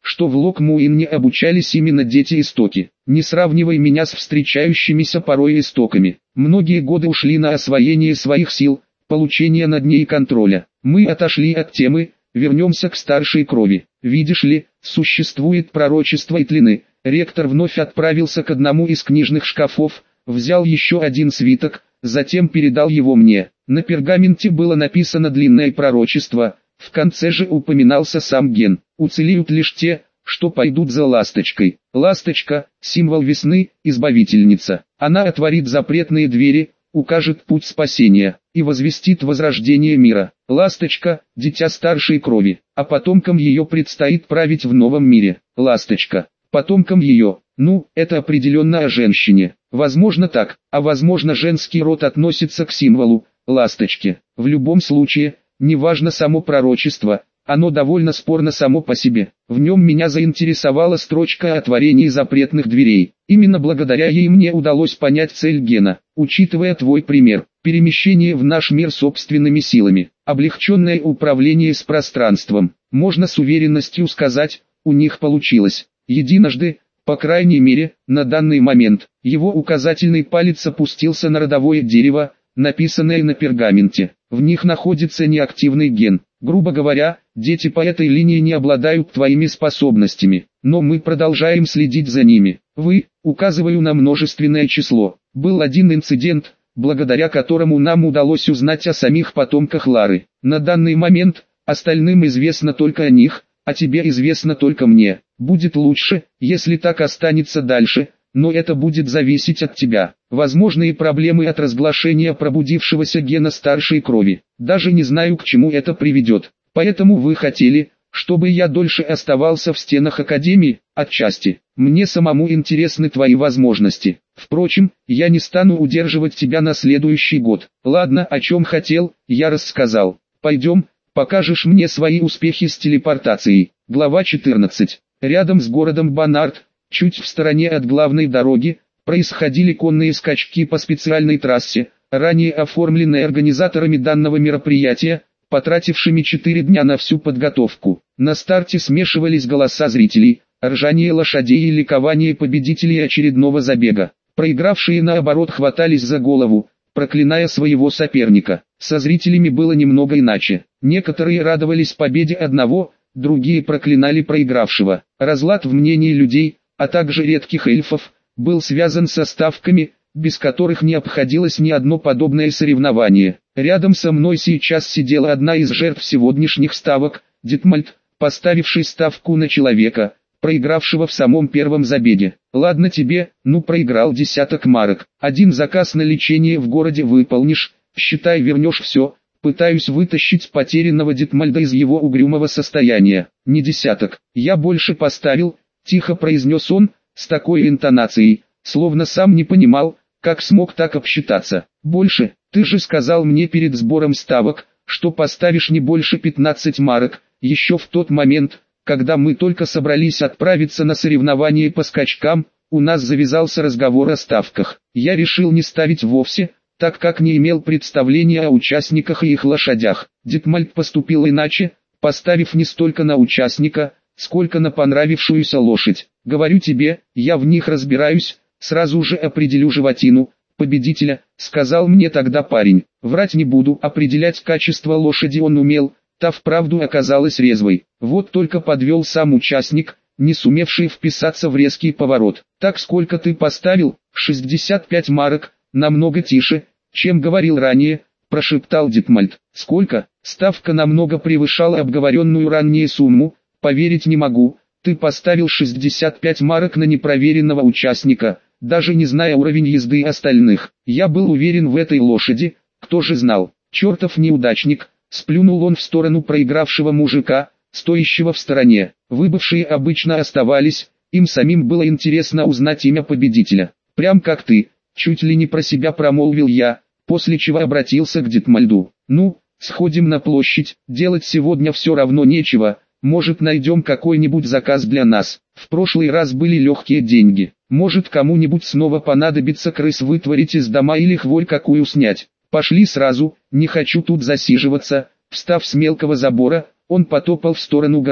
что в Лок-Муинне обучались именно дети Истоки. Не сравнивай меня с встречающимися порой Истоками. Многие годы ушли на освоение своих сил, получение над ней контроля. Мы отошли от темы, вернемся к старшей крови. Видишь ли, существует пророчество Итлины. Ректор вновь отправился к одному из книжных шкафов, взял еще один свиток, затем передал его мне. На пергаменте было написано длинное пророчество, в конце же упоминался сам Ген. Уцелеют лишь те, что пойдут за ласточкой. Ласточка – символ весны, избавительница. Она отворит запретные двери, укажет путь спасения и возвестит возрождение мира. Ласточка – дитя старшей крови, а потомкам ее предстоит править в новом мире. Ласточка. Потомкам ее, ну, это определенно о женщине. Возможно так, а возможно женский род относится к символу, ласточке. В любом случае, неважно само пророчество, оно довольно спорно само по себе. В нем меня заинтересовала строчка о творении запретных дверей. Именно благодаря ей мне удалось понять цель Гена. Учитывая твой пример, перемещение в наш мир собственными силами, облегченное управление с пространством, можно с уверенностью сказать, у них получилось. Единожды, по крайней мере, на данный момент, его указательный палец опустился на родовое дерево, написанное на пергаменте. В них находится неактивный ген. Грубо говоря, дети по этой линии не обладают твоими способностями, но мы продолжаем следить за ними. Вы, указываю на множественное число, был один инцидент, благодаря которому нам удалось узнать о самих потомках Лары. На данный момент, остальным известно только о них, а тебе известно только мне. Будет лучше, если так останется дальше, но это будет зависеть от тебя. Возможные проблемы от разглашения пробудившегося гена старшей крови. Даже не знаю, к чему это приведет. Поэтому вы хотели, чтобы я дольше оставался в стенах Академии? Отчасти. Мне самому интересны твои возможности. Впрочем, я не стану удерживать тебя на следующий год. Ладно, о чем хотел, я рассказал. Пойдем, покажешь мне свои успехи с телепортацией. Глава четырнадцать. Рядом с городом Банард, чуть в стороне от главной дороги, происходили конные скачки по специальной трассе, ранее оформленной организаторами данного мероприятия, потратившими четыре дня на всю подготовку. На старте смешивались голоса зрителей, ржание лошадей и ликование победителей очередного забега. Проигравшие наоборот хватались за голову, проклиная своего соперника. Со зрителями было немного иначе. Некоторые радовались победе одного, другие проклинали проигравшего. Разлад в мнении людей, а также редких эльфов, был связан со ставками, без которых не обходилось ни одно подобное соревнование. Рядом со мной сейчас сидела одна из жертв сегодняшних ставок, Дитмальд, поставивший ставку на человека, проигравшего в самом первом забеге. Ладно тебе, ну проиграл десяток марок. Один заказ на лечение в городе выполнишь, считай вернешь все. Пытаюсь вытащить потерянного Дитмальда из его угрюмого состояния. Не десяток, я больше поставил, тихо произнес он, с такой интонацией, словно сам не понимал, как смог так обсчитаться. Больше, ты же сказал мне перед сбором ставок, что поставишь не больше пятнадцати марок, еще в тот момент, когда мы только собрались отправиться на соревнования по скачкам, у нас завязался разговор о ставках. Я решил не ставить вовсе, так как не имел представления о участниках и их лошадях. Дитмальд поступил иначе, поставив не столько на участника, сколько на понравившуюся лошадь. Говорю тебе, я в них разбираюсь, сразу же определю животину, победителя, сказал мне тогда парень. Врать не буду, определять качество лошади он умел, та вправду оказалась резвой. Вот только подвел сам участник, не сумевший вписаться в резкий поворот. Так сколько ты поставил? шестьдесят пять марок, намного тише, чем говорил ранее, прошептал Дитмальд. Сколько? Ставка намного превышала обговоренную ранее сумму, поверить не могу. Ты поставил шестьдесят пять марок на непроверенного участника, даже не зная уровень езды остальных. Я был уверен в этой лошади, кто же знал. Чертов неудачник, сплюнул он в сторону проигравшего мужика, стоящего в стороне. Выбывшие обычно оставались, им самим было интересно узнать имя победителя. Прям как ты, чуть ли не про себя промолвил я, после чего обратился к Дитмальду. Ну, сходим на площадь, делать сегодня все равно нечего. Может, найдем какой-нибудь заказ для нас. В прошлый раз были легкие деньги. Может, кому-нибудь снова понадобится крыс вытворить из дома или хворь какую снять. Пошли сразу, не хочу тут засиживаться. Встав с мелкого забора, он потопал в сторону города.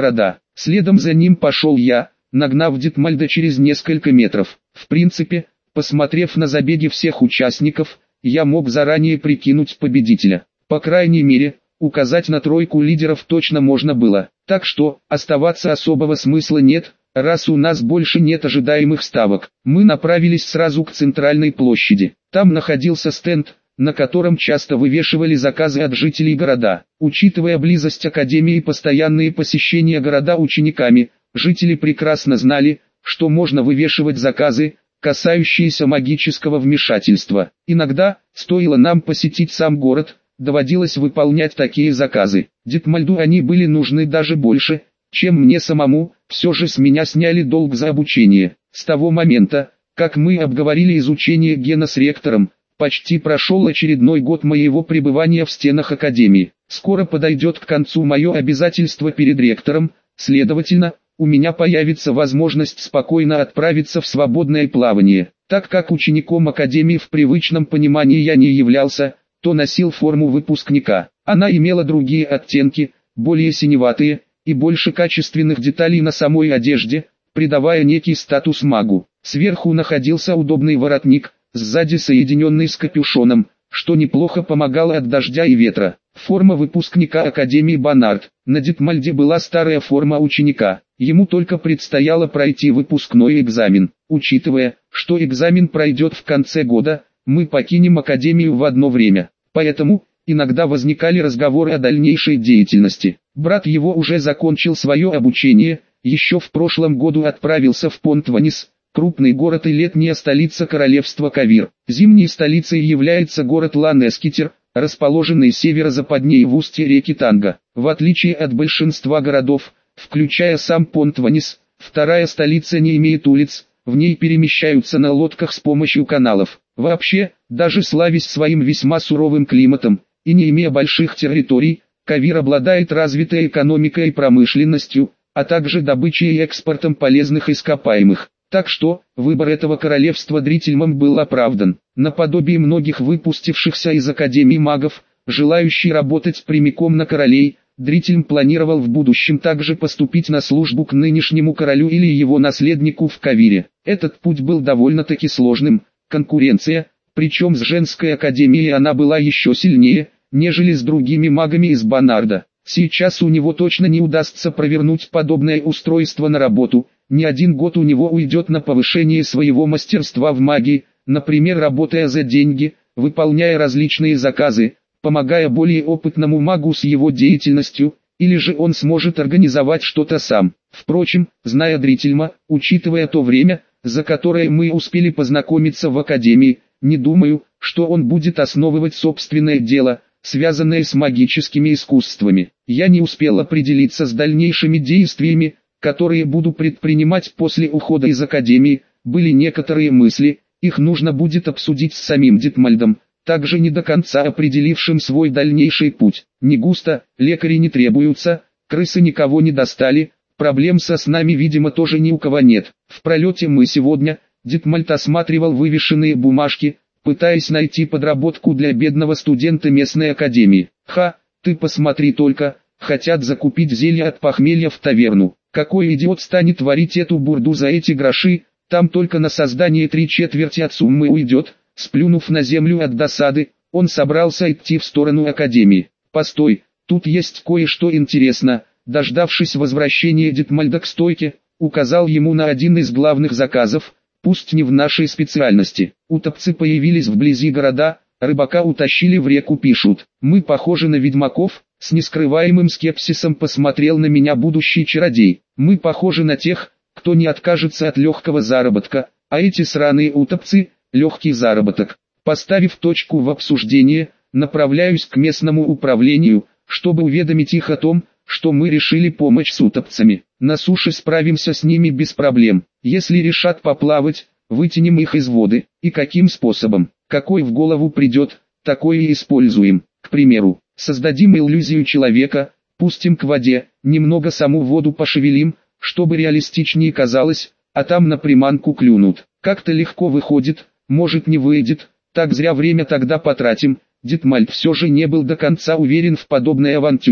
Следом за ним пошел я, нагнав Дитмальда через несколько метров. В принципе, посмотрев на забеги всех участников, я мог заранее прикинуть победителя. По крайней мере, указать на тройку лидеров точно можно было. Так что, оставаться особого смысла нет, раз у нас больше нет ожидаемых ставок. Мы направились сразу к центральной площади. Там находился стенд, на котором часто вывешивали заказы от жителей города. Учитывая близость академии и постоянные посещения города учениками, жители прекрасно знали, что можно вывешивать заказы, касающиеся магического вмешательства. Иногда, стоило нам посетить сам город, доводилось выполнять такие заказы. Дитмальду они были нужны даже больше, чем мне самому, все же с меня сняли долг за обучение. С того момента, как мы обговорили изучение гена с ректором, почти прошел очередной год моего пребывания в стенах академии. Скоро подойдет к концу мое обязательство перед ректором, следовательно, у меня появится возможность спокойно отправиться в свободное плавание. Так как учеником академии в привычном понимании я не являлся, то носил форму выпускника. Она имела другие оттенки, более синеватые, и больше качественных деталей на самой одежде, придавая некий статус магу. Сверху находился удобный воротник, сзади соединенный с капюшоном, что неплохо помогало от дождя и ветра. Форма выпускника Академии Боннард. На Дитмальде была старая форма ученика. Ему только предстояло пройти выпускной экзамен. Учитывая, что экзамен пройдет в конце года, мы покинем Академию в одно время. Поэтому, иногда возникали разговоры о дальнейшей деятельности. Брат его уже закончил свое обучение, еще в прошлом году отправился в Понт-Ванис, крупный город и летняя столица королевства Кавир. Зимней столицей является город Лан-Эскитер, расположенный северо-западнее в устье реки Танга. В отличие от большинства городов, включая сам Понт-Ванис, вторая столица не имеет улиц, в ней перемещаются на лодках с помощью каналов. Вообще, даже славясь своим весьма суровым климатом, и не имея больших территорий, Кавир обладает развитой экономикой и промышленностью, а также добычей и экспортом полезных ископаемых. Так что, выбор этого королевства Дрительмом был оправдан. Наподобие многих выпустившихся из Академии магов, желающий работать прямиком на королей, Дрительм планировал в будущем также поступить на службу к нынешнему королю или его наследнику в Кавире. Этот путь был довольно-таки сложным, конкуренция, причем с женской академией она была еще сильнее, нежели с другими магами из Боннарда. Сейчас у него точно не удастся провернуть подобное устройство на работу. Не один год у него уйдет на повышение своего мастерства в магии, например, работая за деньги, выполняя различные заказы, помогая более опытному магу с его деятельностью, или же он сможет организовать что-то сам. Впрочем, зная Дрительма, учитывая то время, за которое мы успели познакомиться в Академии, не думаю, что он будет основывать собственное дело, связанное с магическими искусствами. Я не успел определиться с дальнейшими действиями, которые буду предпринимать после ухода из Академии. Были некоторые мысли, их нужно будет обсудить с самим Дитмальдом, также не до конца определившим свой дальнейший путь. Не густо, лекари не требуются, крысы никого не достали, проблем со снами видимо тоже ни у кого нет. В пролете мы сегодня, Дитмальд осматривал вывешенные бумажки, пытаясь найти подработку для бедного студента местной академии. Ха, ты посмотри только, хотят закупить зелье от похмелья в таверну. Какой идиот станет варить эту бурду за эти гроши, там только на создание три четверти от суммы уйдет. Сплюнув на землю от досады, он собрался идти в сторону академии. Постой, тут есть кое-что интересно. Дождавшись возвращения Дитмальда к стойке, указал ему на один из главных заказов, пусть не в нашей специальности. Утопцы появились вблизи города, рыбака утащили в реку, пишут. Мы похожи на ведьмаков? С нескрываемым скепсисом посмотрел на меня будущий чародей. Мы похожи на тех, кто не откажется от легкого заработка, а эти сраные утопцы – легкий заработок. Поставив точку в обсуждении, направляюсь к местному управлению, чтобы уведомить их о том, что мы решили помочь с утопцами. На суше справимся с ними без проблем. Если решат поплавать, вытянем их из воды. И каким способом? Какой в голову придет, такое и используем. К примеру, создадим иллюзию человека, пустим к воде, немного саму воду пошевелим, чтобы реалистичнее казалось, а там на приманку клюнут. Как-то легко выходит, может не выйдет, так зря время тогда потратим. Дитмальд все же не был до конца уверен в подобной авантюре.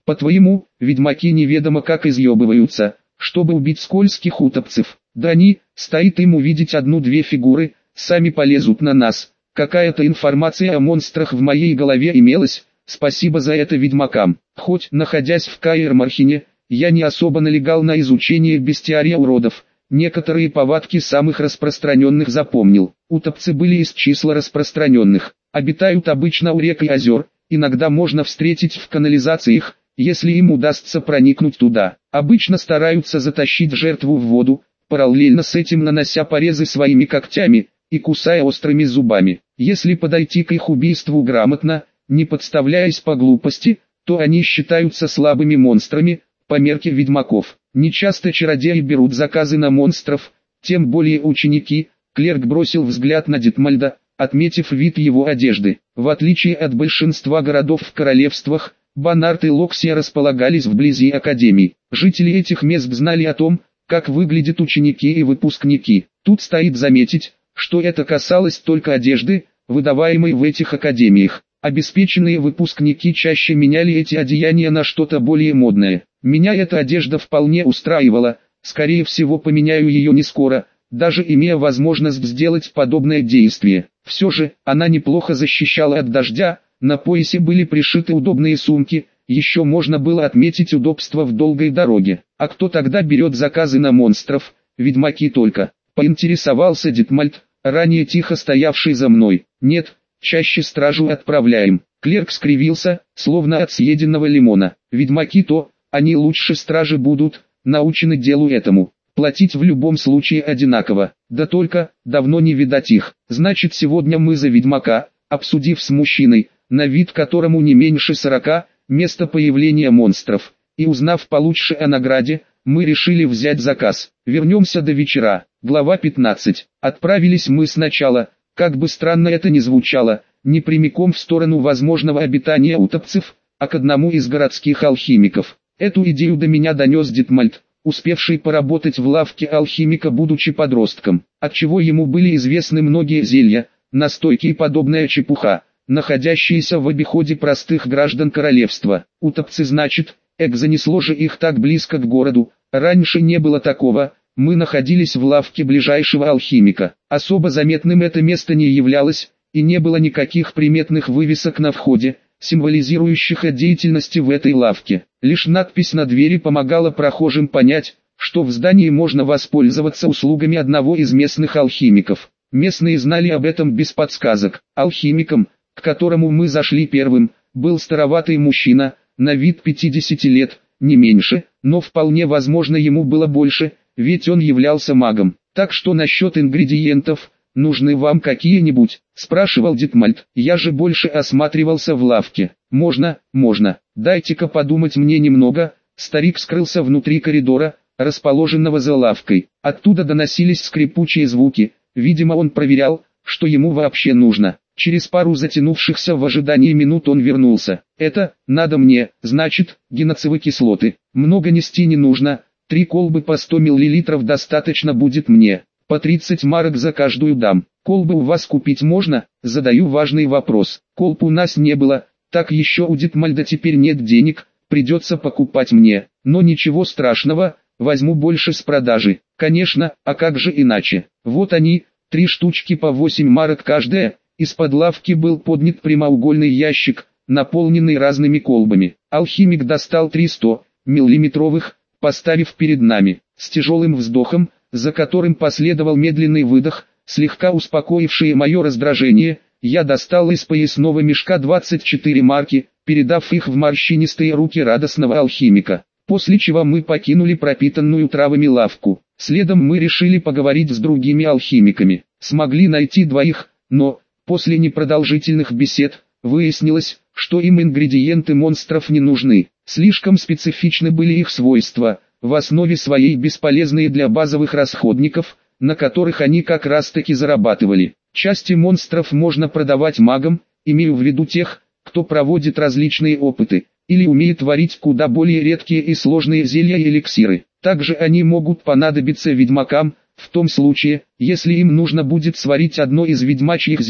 По-твоему, ведьмаки неведомо как изъебываются, чтобы убить скользких утопцев. Да они, стоит им увидеть одну-две фигуры, сами полезут на нас. Какая-то информация о монстрах в моей голове имелась, спасибо за это ведьмакам. Хоть, находясь в Каэр-Мархине, я не особо налегал на изучение бестиария уродов. Некоторые повадки самых распространенных запомнил. Утопцы были из числа распространенных. Обитают обычно у рек и озер, иногда можно встретить в канализациях, если им удастся проникнуть туда. Обычно стараются затащить жертву в воду, параллельно с этим нанося порезы своими когтями и кусая острыми зубами. Если подойти к их убийству грамотно, не подставляясь по глупости, то они считаются слабыми монстрами, по мерке ведьмаков. Нечасто чародеи берут заказы на монстров, тем более ученики. Клерк бросил взгляд на Дитмальда, отметив вид его одежды. В отличие от большинства городов в королевствах, Бонарт и Локсия располагались вблизи академий. Жители этих мест знали о том, как выглядят ученики и выпускники. Тут стоит заметить, что это касалось только одежды, выдаваемой в этих академиях. Обеспеченные выпускники чаще меняли эти одеяния на что-то более модное. Меня эта одежда вполне устраивала, скорее всего поменяю ее не скоро, даже имея возможность сделать подобное действие. Все же, она неплохо защищала от дождя, на поясе были пришиты удобные сумки, еще можно было отметить удобство в долгой дороге. А кто тогда берет заказы на монстров? Ведьмаки только. Поинтересовался Дитмальд, ранее тихо стоявший за мной. Нет, чаще стражу отправляем. Клерк скривился, словно от съеденного лимона. Ведьмаки-то, они лучше стражи будут, научены делу этому. Платить в любом случае одинаково. Да только, давно не видать их. Значит, сегодня мы за ведьмака, обсудив с мужчиной, на вид которому не меньше сорока, место появления монстров, и узнав получше о награде, мы решили взять заказ. Вернемся до вечера. Глава пятнадцать. Отправились мы сначала, как бы странно это ни звучало, не прямиком в сторону возможного обитания утопцев, а к одному из городских алхимиков. Эту идею до меня донес Дитмальд, успевший поработать в лавке алхимика будучи подростком, отчего ему были известны многие зелья, настойки и подобная чепуха, находящиеся в обиходе простых граждан королевства. Утопцы, значит, эк, занесло же их так близко к городу. Раньше не было такого. Мы находились в лавке ближайшего алхимика. Особо заметным это место не являлось, и не было никаких приметных вывесок на входе, символизирующих о деятельности в этой лавке. Лишь надпись на двери помогала прохожим понять, что в здании можно воспользоваться услугами одного из местных алхимиков. Местные знали об этом без подсказок. Алхимиком, к которому мы зашли первым, был староватый мужчина, на вид пятидесяти лет, не меньше, но вполне возможно ему было больше, ведь он являлся магом. Так что насчет ингредиентов, нужны вам какие-нибудь, спрашивал Дитмальд. Я же больше осматривался в лавке. Можно, можно, дайте-ка подумать мне немного. Старик скрылся внутри коридора, расположенного за лавкой. Оттуда доносились скрипучие звуки, видимо он проверял, что ему вообще нужно. Через пару затянувшихся в ожидании минут он вернулся. Это, надо мне, значит, геноцевой кислоты. Много нести не нужно, три колбы по сто миллилитров достаточно будет мне. По тридцать марок за каждую дам. Колбы у вас купить можно? Задаю важный вопрос. Колб у нас не было, так еще у Дитмальда теперь нет денег, придется покупать мне. Но ничего страшного, возьму больше с продажи. Конечно, а как же иначе? Вот они, три штучки по восемь марок каждая. Из-под лавки был поднят прямоугольный ящик, наполненный разными колбами. Алхимик достал три сто миллилитровых, поставив перед нами. С тяжелым вздохом, за которым последовал медленный выдох, слегка успокоивший мое раздражение, я достал из поясного мешка двадцать четыре марки, передав их в морщинистые руки радостного алхимика. После чего мы покинули пропитанную травами лавку. Следом мы решили поговорить с другими алхимиками. Смогли найти двоих, но, после непродолжительных бесед, выяснилось, что им ингредиенты монстров не нужны. Слишком специфичны были их свойства, в основе своей бесполезные для базовых расходников, на которых они как раз таки зарабатывали. Части монстров можно продавать магам, имею в виду тех, кто проводит различные опыты, или умеет варить куда более редкие и сложные зелья и эликсиры. Также они могут понадобиться ведьмакам, в том случае, если им нужно будет сварить одно из ведьмачьих зелий,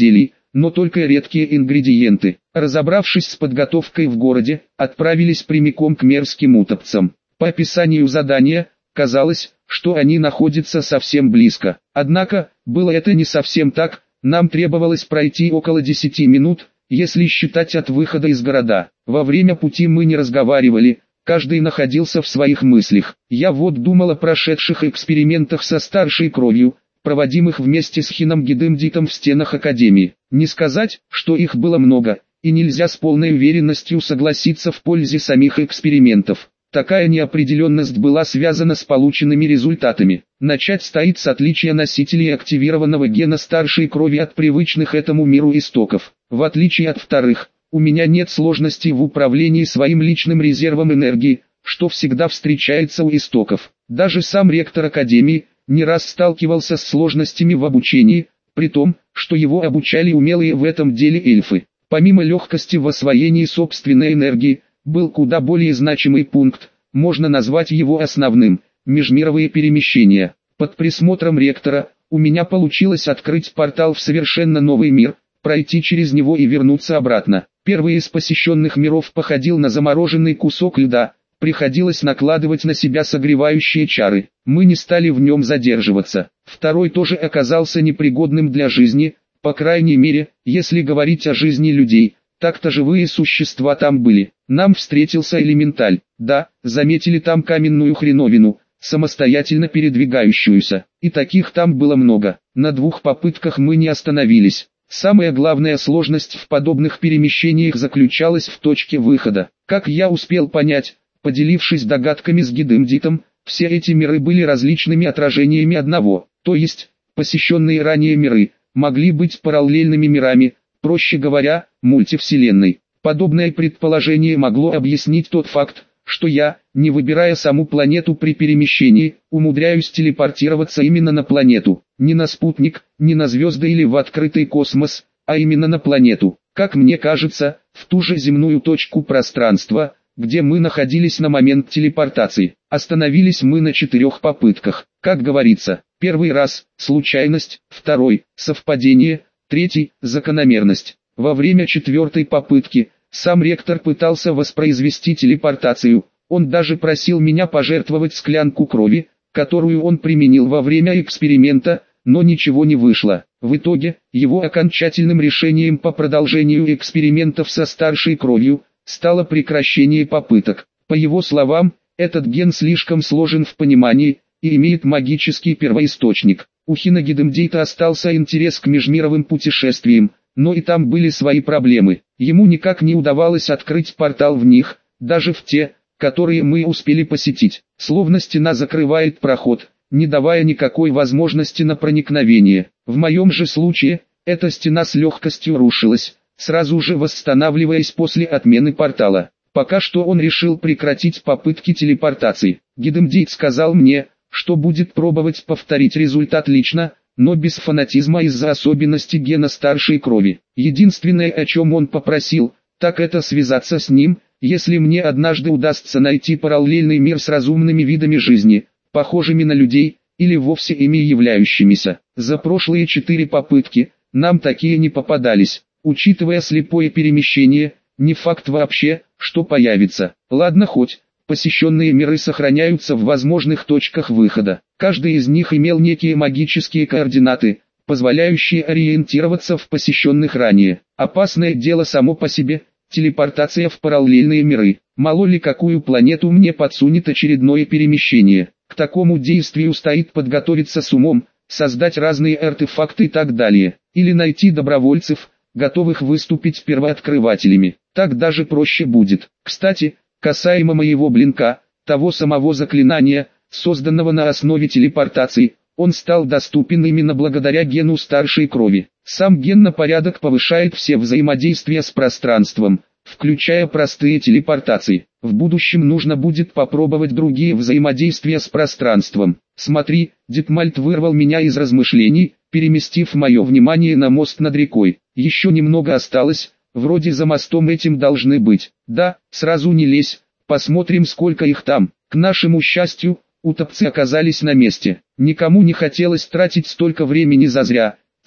но только редкие ингредиенты. Разобравшись с подготовкой в городе, отправились прямиком к мерзким утопцам. По описанию задания, казалось, что они находятся совсем близко. Однако, было это не совсем так, нам требовалось пройти около десяти минут, если считать от выхода из города. Во время пути мы не разговаривали, каждый находился в своих мыслях. Я вот думал о прошедших экспериментах со старшей кровью, проводимых вместе с Хином Гидемдитом в стенах Академии. Не сказать, что их было много, и нельзя с полной уверенностью согласиться в пользу самих экспериментов. Такая неопределенность была связана с полученными результатами. Начать стоит с отличия носителей активированного гена старшей крови от привычных этому миру истоков. В отличие от вторых, у меня нет сложностей в управлении своим личным резервом энергии, что всегда встречается у истоков. Даже сам ректор Академии не раз сталкивался с сложностями в обучении, при том, что его обучали умелые в этом деле эльфы. Помимо легкости в освоении собственной энергии, был куда более значимый пункт, можно назвать его основным – межмировые перемещения. Под присмотром ректора, у меня получилось открыть портал в совершенно новый мир, пройти через него и вернуться обратно. Первый из посещенных миров походил на замороженный кусок льда, приходилось накладывать на себя согревающие чары. Мы не стали в нем задерживаться. Второй тоже оказался непригодным для жизни, по крайней мере, если говорить о жизни людей. Так-то живые существа там были. Нам встретился элементаль. Да, заметили там каменную хреновину, самостоятельно передвигающуюся. И таких там было много. На двух попытках мы не остановились. Самая главная сложность в подобных перемещениях заключалась в точке выхода. Как я успел понять, поделившись догадками с Гидемдитом, все эти миры были различными отражениями одного. То есть, посещенные ранее миры, могли быть параллельными мирами, проще говоря, мультивселенной. Подобное предположение могло объяснить тот факт, что я, не выбирая саму планету при перемещении, умудряюсь телепортироваться именно на планету. Не на спутник, не на звезды или в открытый космос, а именно на планету. Как мне кажется, в ту же земную точку пространства, где мы находились на момент телепортации. Остановились мы на четырех попытках. Как говорится, первый раз – случайность, второй – совпадение, третий – закономерность. Во время четвертой попытки, сам ректор пытался воспроизвести телепортацию, он даже просил меня пожертвовать склянку крови, которую он применил во время эксперимента, но ничего не вышло. В итоге, его окончательным решением по продолжению экспериментов со старшей кровью, стало прекращение попыток. По его словам, этот ген слишком сложен в понимании, и имеет магический первоисточник. У Хина Гидемдита остался интерес к межмировым путешествиям, но и там были свои проблемы. Ему никак не удавалось открыть портал в них, даже в те, которые мы успели посетить. Словно стена закрывает проход, не давая никакой возможности на проникновение. В моем же случае, эта стена с легкостью рушилась, сразу же восстанавливаясь после отмены портала. Пока что он решил прекратить попытки телепортации. Гидемдит сказал мне, что будет пробовать повторить результат лично, но без фанатизма из-за особенностей гена старшей крови. Единственное, о чем он попросил, так это связаться с ним, если мне однажды удастся найти параллельный мир с разумными видами жизни, похожими на людей, или вовсе ими являющимися. За прошлые четыре попытки, нам такие не попадались. Учитывая слепое перемещение, не факт вообще, что появится. Ладно, хоть посещенные миры сохраняются в возможных точках выхода. Каждый из них имел некие магические координаты, позволяющие ориентироваться в посещенных ранее. Опасное дело само по себе, телепортация в параллельные миры. Мало ли какую планету мне подсунет очередное перемещение. К такому действию стоит подготовиться с умом, создать разные артефакты и так далее. Или найти добровольцев, готовых выступить первооткрывателями. Так даже проще будет. Кстати, касаемо моего блинка, того самого заклинания, созданного на основе телепортации, он стал доступен именно благодаря гену старшей крови. Сам ген на порядок повышает все взаимодействия с пространством, включая простые телепортации. В будущем нужно будет попробовать другие взаимодействия с пространством. Смотри, Детмальт вырвал меня из размышлений, переместив мое внимание на мост над рекой. Еще немного осталось, вроде за мостом этим должны быть. Да, сразу не лезь, посмотрим сколько их там. К нашему счастью, утопцы оказались на месте. Никому не хотелось тратить столько времени зазря,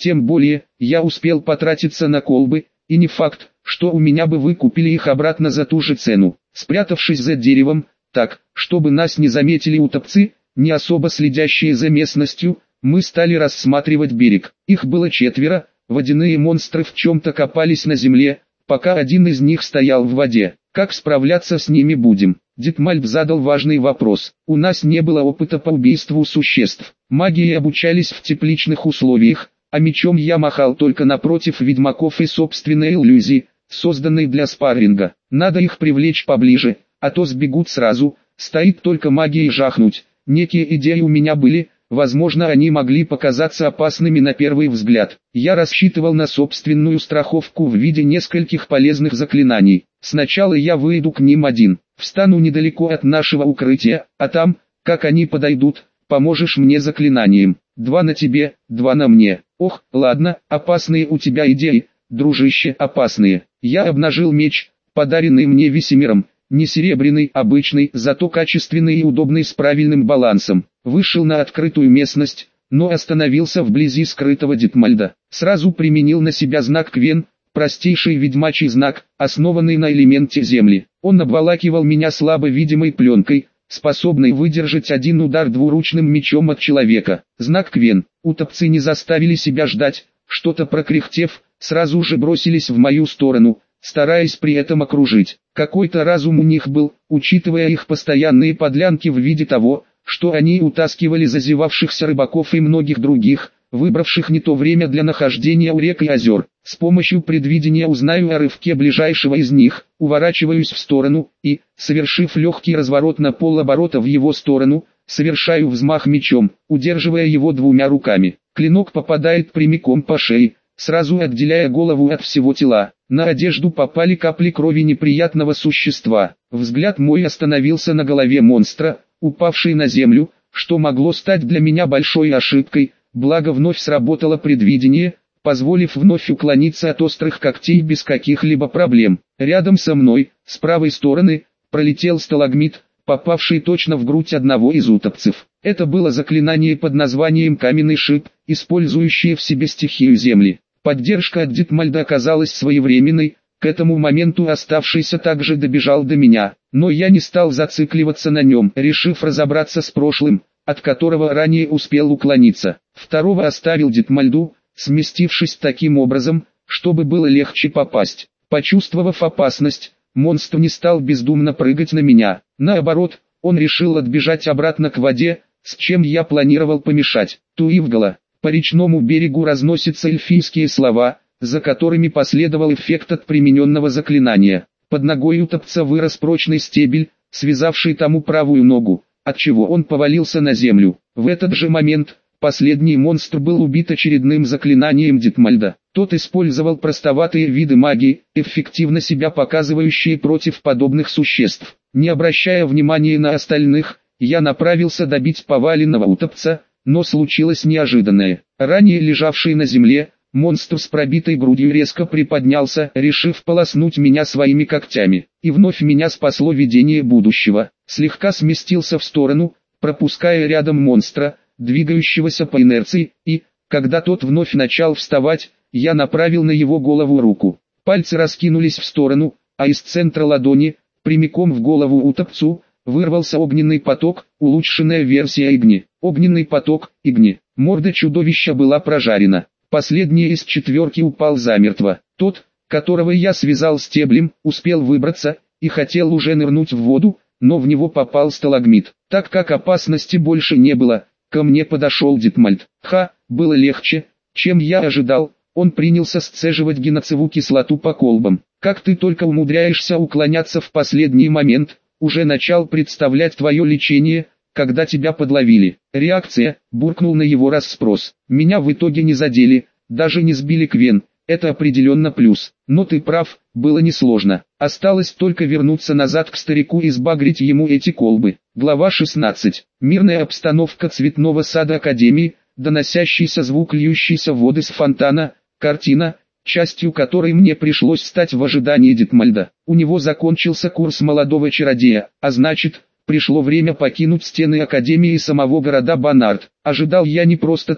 Тем более, я успел потратиться на колбы, и не факт, что у меня бы выкупили их обратно за ту же цену. Спрятавшись за деревом, так, чтобы нас не заметили утопцы, не особо следящие за местностью, мы стали рассматривать берег. Их было четверо, водяные монстры в чем-то копались на земле, пока один из них стоял в воде. Как справляться с ними будем? Дитмальд задал важный вопрос. У нас не было опыта по убийству существ. Магии обучались в тепличных условиях, а мечом я махал только напротив ведьмаков и собственной иллюзии, созданной для спарринга. Надо их привлечь поближе, а то сбегут сразу, стоит только магией жахнуть. Некие идеи у меня были, возможно они могли показаться опасными на первый взгляд. Я рассчитывал на собственную страховку в виде нескольких полезных заклинаний. Сначала я выйду к ним один, встану недалеко от нашего укрытия, а там, как они подойдут, поможешь мне заклинанием. Два на тебе, два на мне. Ох, ладно, опасные у тебя идеи, дружище, опасные. Я обнажил меч, подаренный мне Весемиром, не серебряный, обычный, зато качественный и удобный с правильным балансом. Вышел на открытую местность, но остановился вблизи скрытого Дитмальда. Сразу применил на себя знак Квен, простейший ведьмачий знак, основанный на элементе земли. Он обволакивал меня слабо видимой пленкой, способной выдержать один удар двуручным мечом от человека. Знак Квен. Утопцы не заставили себя ждать, что-то прокряхтев, сразу же бросились в мою сторону, стараясь при этом окружить. Какой-то разум у них был, учитывая их постоянные подлянки в виде того, что они утаскивали зазевавшихся рыбаков и многих других, выбравших не то время для нахождения у рек и озер. С помощью предвидения узнаю о рывке ближайшего из них, уворачиваюсь в сторону и, совершив легкий разворот на полоборота в его сторону, совершаю взмах мечом, удерживая его двумя руками. Клинок попадает прямиком по шее, сразу отделяя голову от всего тела. На одежду попали капли крови неприятного существа. Взгляд мой остановился на голове монстра, упавшей на землю, что могло стать для меня большой ошибкой, благо вновь сработало предвидение, позволив вновь уклониться от острых когтей без каких-либо проблем. Рядом со мной, с правой стороны, пролетел сталагмит, попавший точно в грудь одного из утопцев. Это было заклинание под названием «Каменный шип», использующее в себе стихию земли. Поддержка от Дитмальда оказалась своевременной, к этому моменту оставшийся также добежал до меня, но я не стал зацикливаться на нем, решив разобраться с прошлым, от которого ранее успел уклониться. Второго оставил Дитмальду, сместившись таким образом, чтобы было легче попасть. Почувствовав опасность, монстр не стал бездумно прыгать на меня. Наоборот, он решил отбежать обратно к воде, с чем я планировал помешать. Туивгала. По речному берегу разносятся эльфийские слова, за которыми последовал эффект от примененного заклинания. Под ногой утопца вырос прочный стебель, связавший тому правую ногу, отчего он повалился на землю. В этот же момент, последний монстр был убит очередным заклинанием Дитмальда. Тот использовал простоватые виды магии, эффективно себя показывающие против подобных существ. Не обращая внимания на остальных, я направился добить поваленного утопца, но случилось неожиданное. Ранее лежавший на земле, монстр с пробитой грудью резко приподнялся, решив полоснуть меня своими когтями. И вновь меня спасло видение будущего. Слегка сместился в сторону, пропуская рядом монстра, двигающегося по инерции, и, когда тот вновь начал вставать, я направил на его голову руку. Пальцы раскинулись в сторону, а из центра ладони, прямиком в голову утопцу, вырвался огненный поток, улучшенная версия Игни. Огненный поток, Игни. Морда чудовища была прожарена. Последний из четверки упал замертво. Тот, которого я связал стеблем, успел выбраться, и хотел уже нырнуть в воду, но в него попал сталагмит. Так как опасности больше не было, ко мне подошел Дитмальд. Ха, было легче, чем я ожидал. Он принялся сцеживать геноцевую кислоту по колбам. Как ты только умудряешься уклоняться в последний момент, уже начал представлять твое лечение, когда тебя подловили. Реакция, буркнул на его расспрос. Меня в итоге не задели, даже не сбили Квен, это определенно плюс. Но ты прав, было несложно. Осталось только вернуться назад к старику и сбагрить ему эти колбы. Глава шестнадцать. Мирная обстановка цветного сада Академии, доносящийся звук льющейся воды с фонтана, картина, частью которой мне пришлось стать в ожидании Дитмальда. У него закончился курс молодого чародея, а значит, пришло время покинуть стены Академии и самого города Банард. Ожидал я не просто так,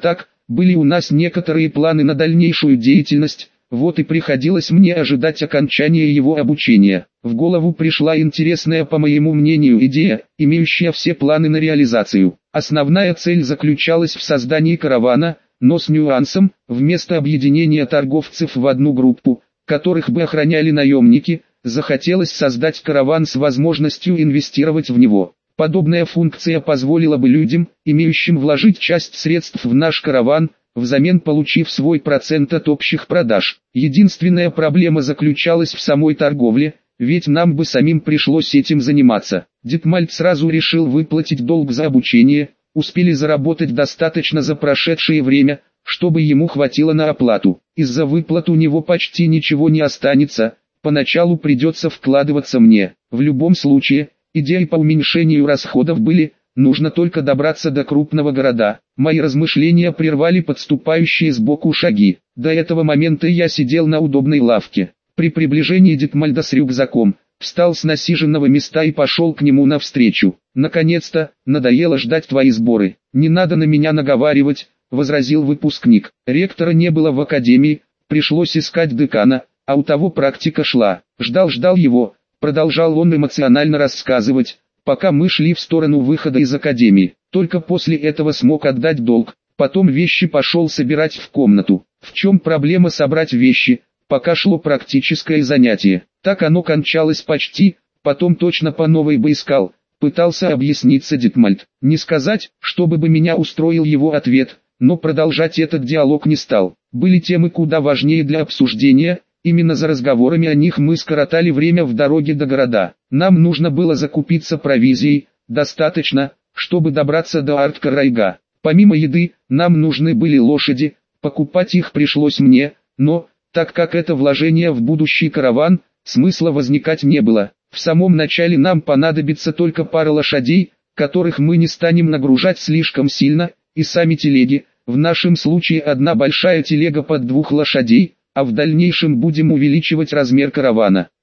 были у нас некоторые планы на дальнейшую деятельность, вот и приходилось мне ожидать окончания его обучения. В голову пришла интересная, по моему мнению, идея, имеющая все планы на реализацию. Основная цель заключалась в создании каравана, но с нюансом: вместо объединения торговцев в одну группу, которых бы охраняли наемники, захотелось создать караван с возможностью инвестировать в него. Подобная функция позволила бы людям, имеющим, вложить часть средств в наш караван, взамен получив свой процент от общих продаж. Единственная проблема заключалась в самой торговле, ведь нам бы самим пришлось этим заниматься. Дитмальд сразу решил выплатить долг за обучение, успели заработать достаточно за прошедшее время, чтобы ему хватило на оплату. Из-за выплат у него почти ничего не останется, поначалу придется вкладываться мне. В любом случае, идеи по уменьшению расходов были, нужно только добраться до крупного города. Мои размышления прервали подступающие сбоку шаги. До этого момента я сидел на удобной лавке. При приближении Дитмальда с рюкзаком, встал с насиженного места и пошел к нему навстречу. «Наконец-то, надоело ждать твои сборы. Не надо на меня наговаривать», — возразил выпускник. Ректора не было в академии, пришлось искать декана, а у того практика шла. Ждал-ждал его, продолжал он эмоционально рассказывать, пока мы шли в сторону выхода из академии. Только после этого смог отдать долг, потом вещи пошел собирать в комнату. В чем проблема собрать вещи, пока шло практическое занятие? Так оно кончалось почти, потом точно по новой бы искал, пытался объясниться Дитмальд. Не сказать, чтобы бы меня устроил его ответ, но продолжать этот диалог не стал. Были темы куда важнее для обсуждения. Именно за разговорами о них мы скоротали время в дороге до города. Нам нужно было закупиться провизией, достаточно, чтобы добраться до Арт-Карайга. Помимо еды, нам нужны были лошади, покупать их пришлось мне, но, так как это вложение в будущий караван, смысла возникать не было. В самом начале нам понадобится только пара лошадей, которых мы не станем нагружать слишком сильно, и сами телеги, в нашем случае одна большая телега под двух лошадей, а в дальнейшем будем увеличивать размер каравана.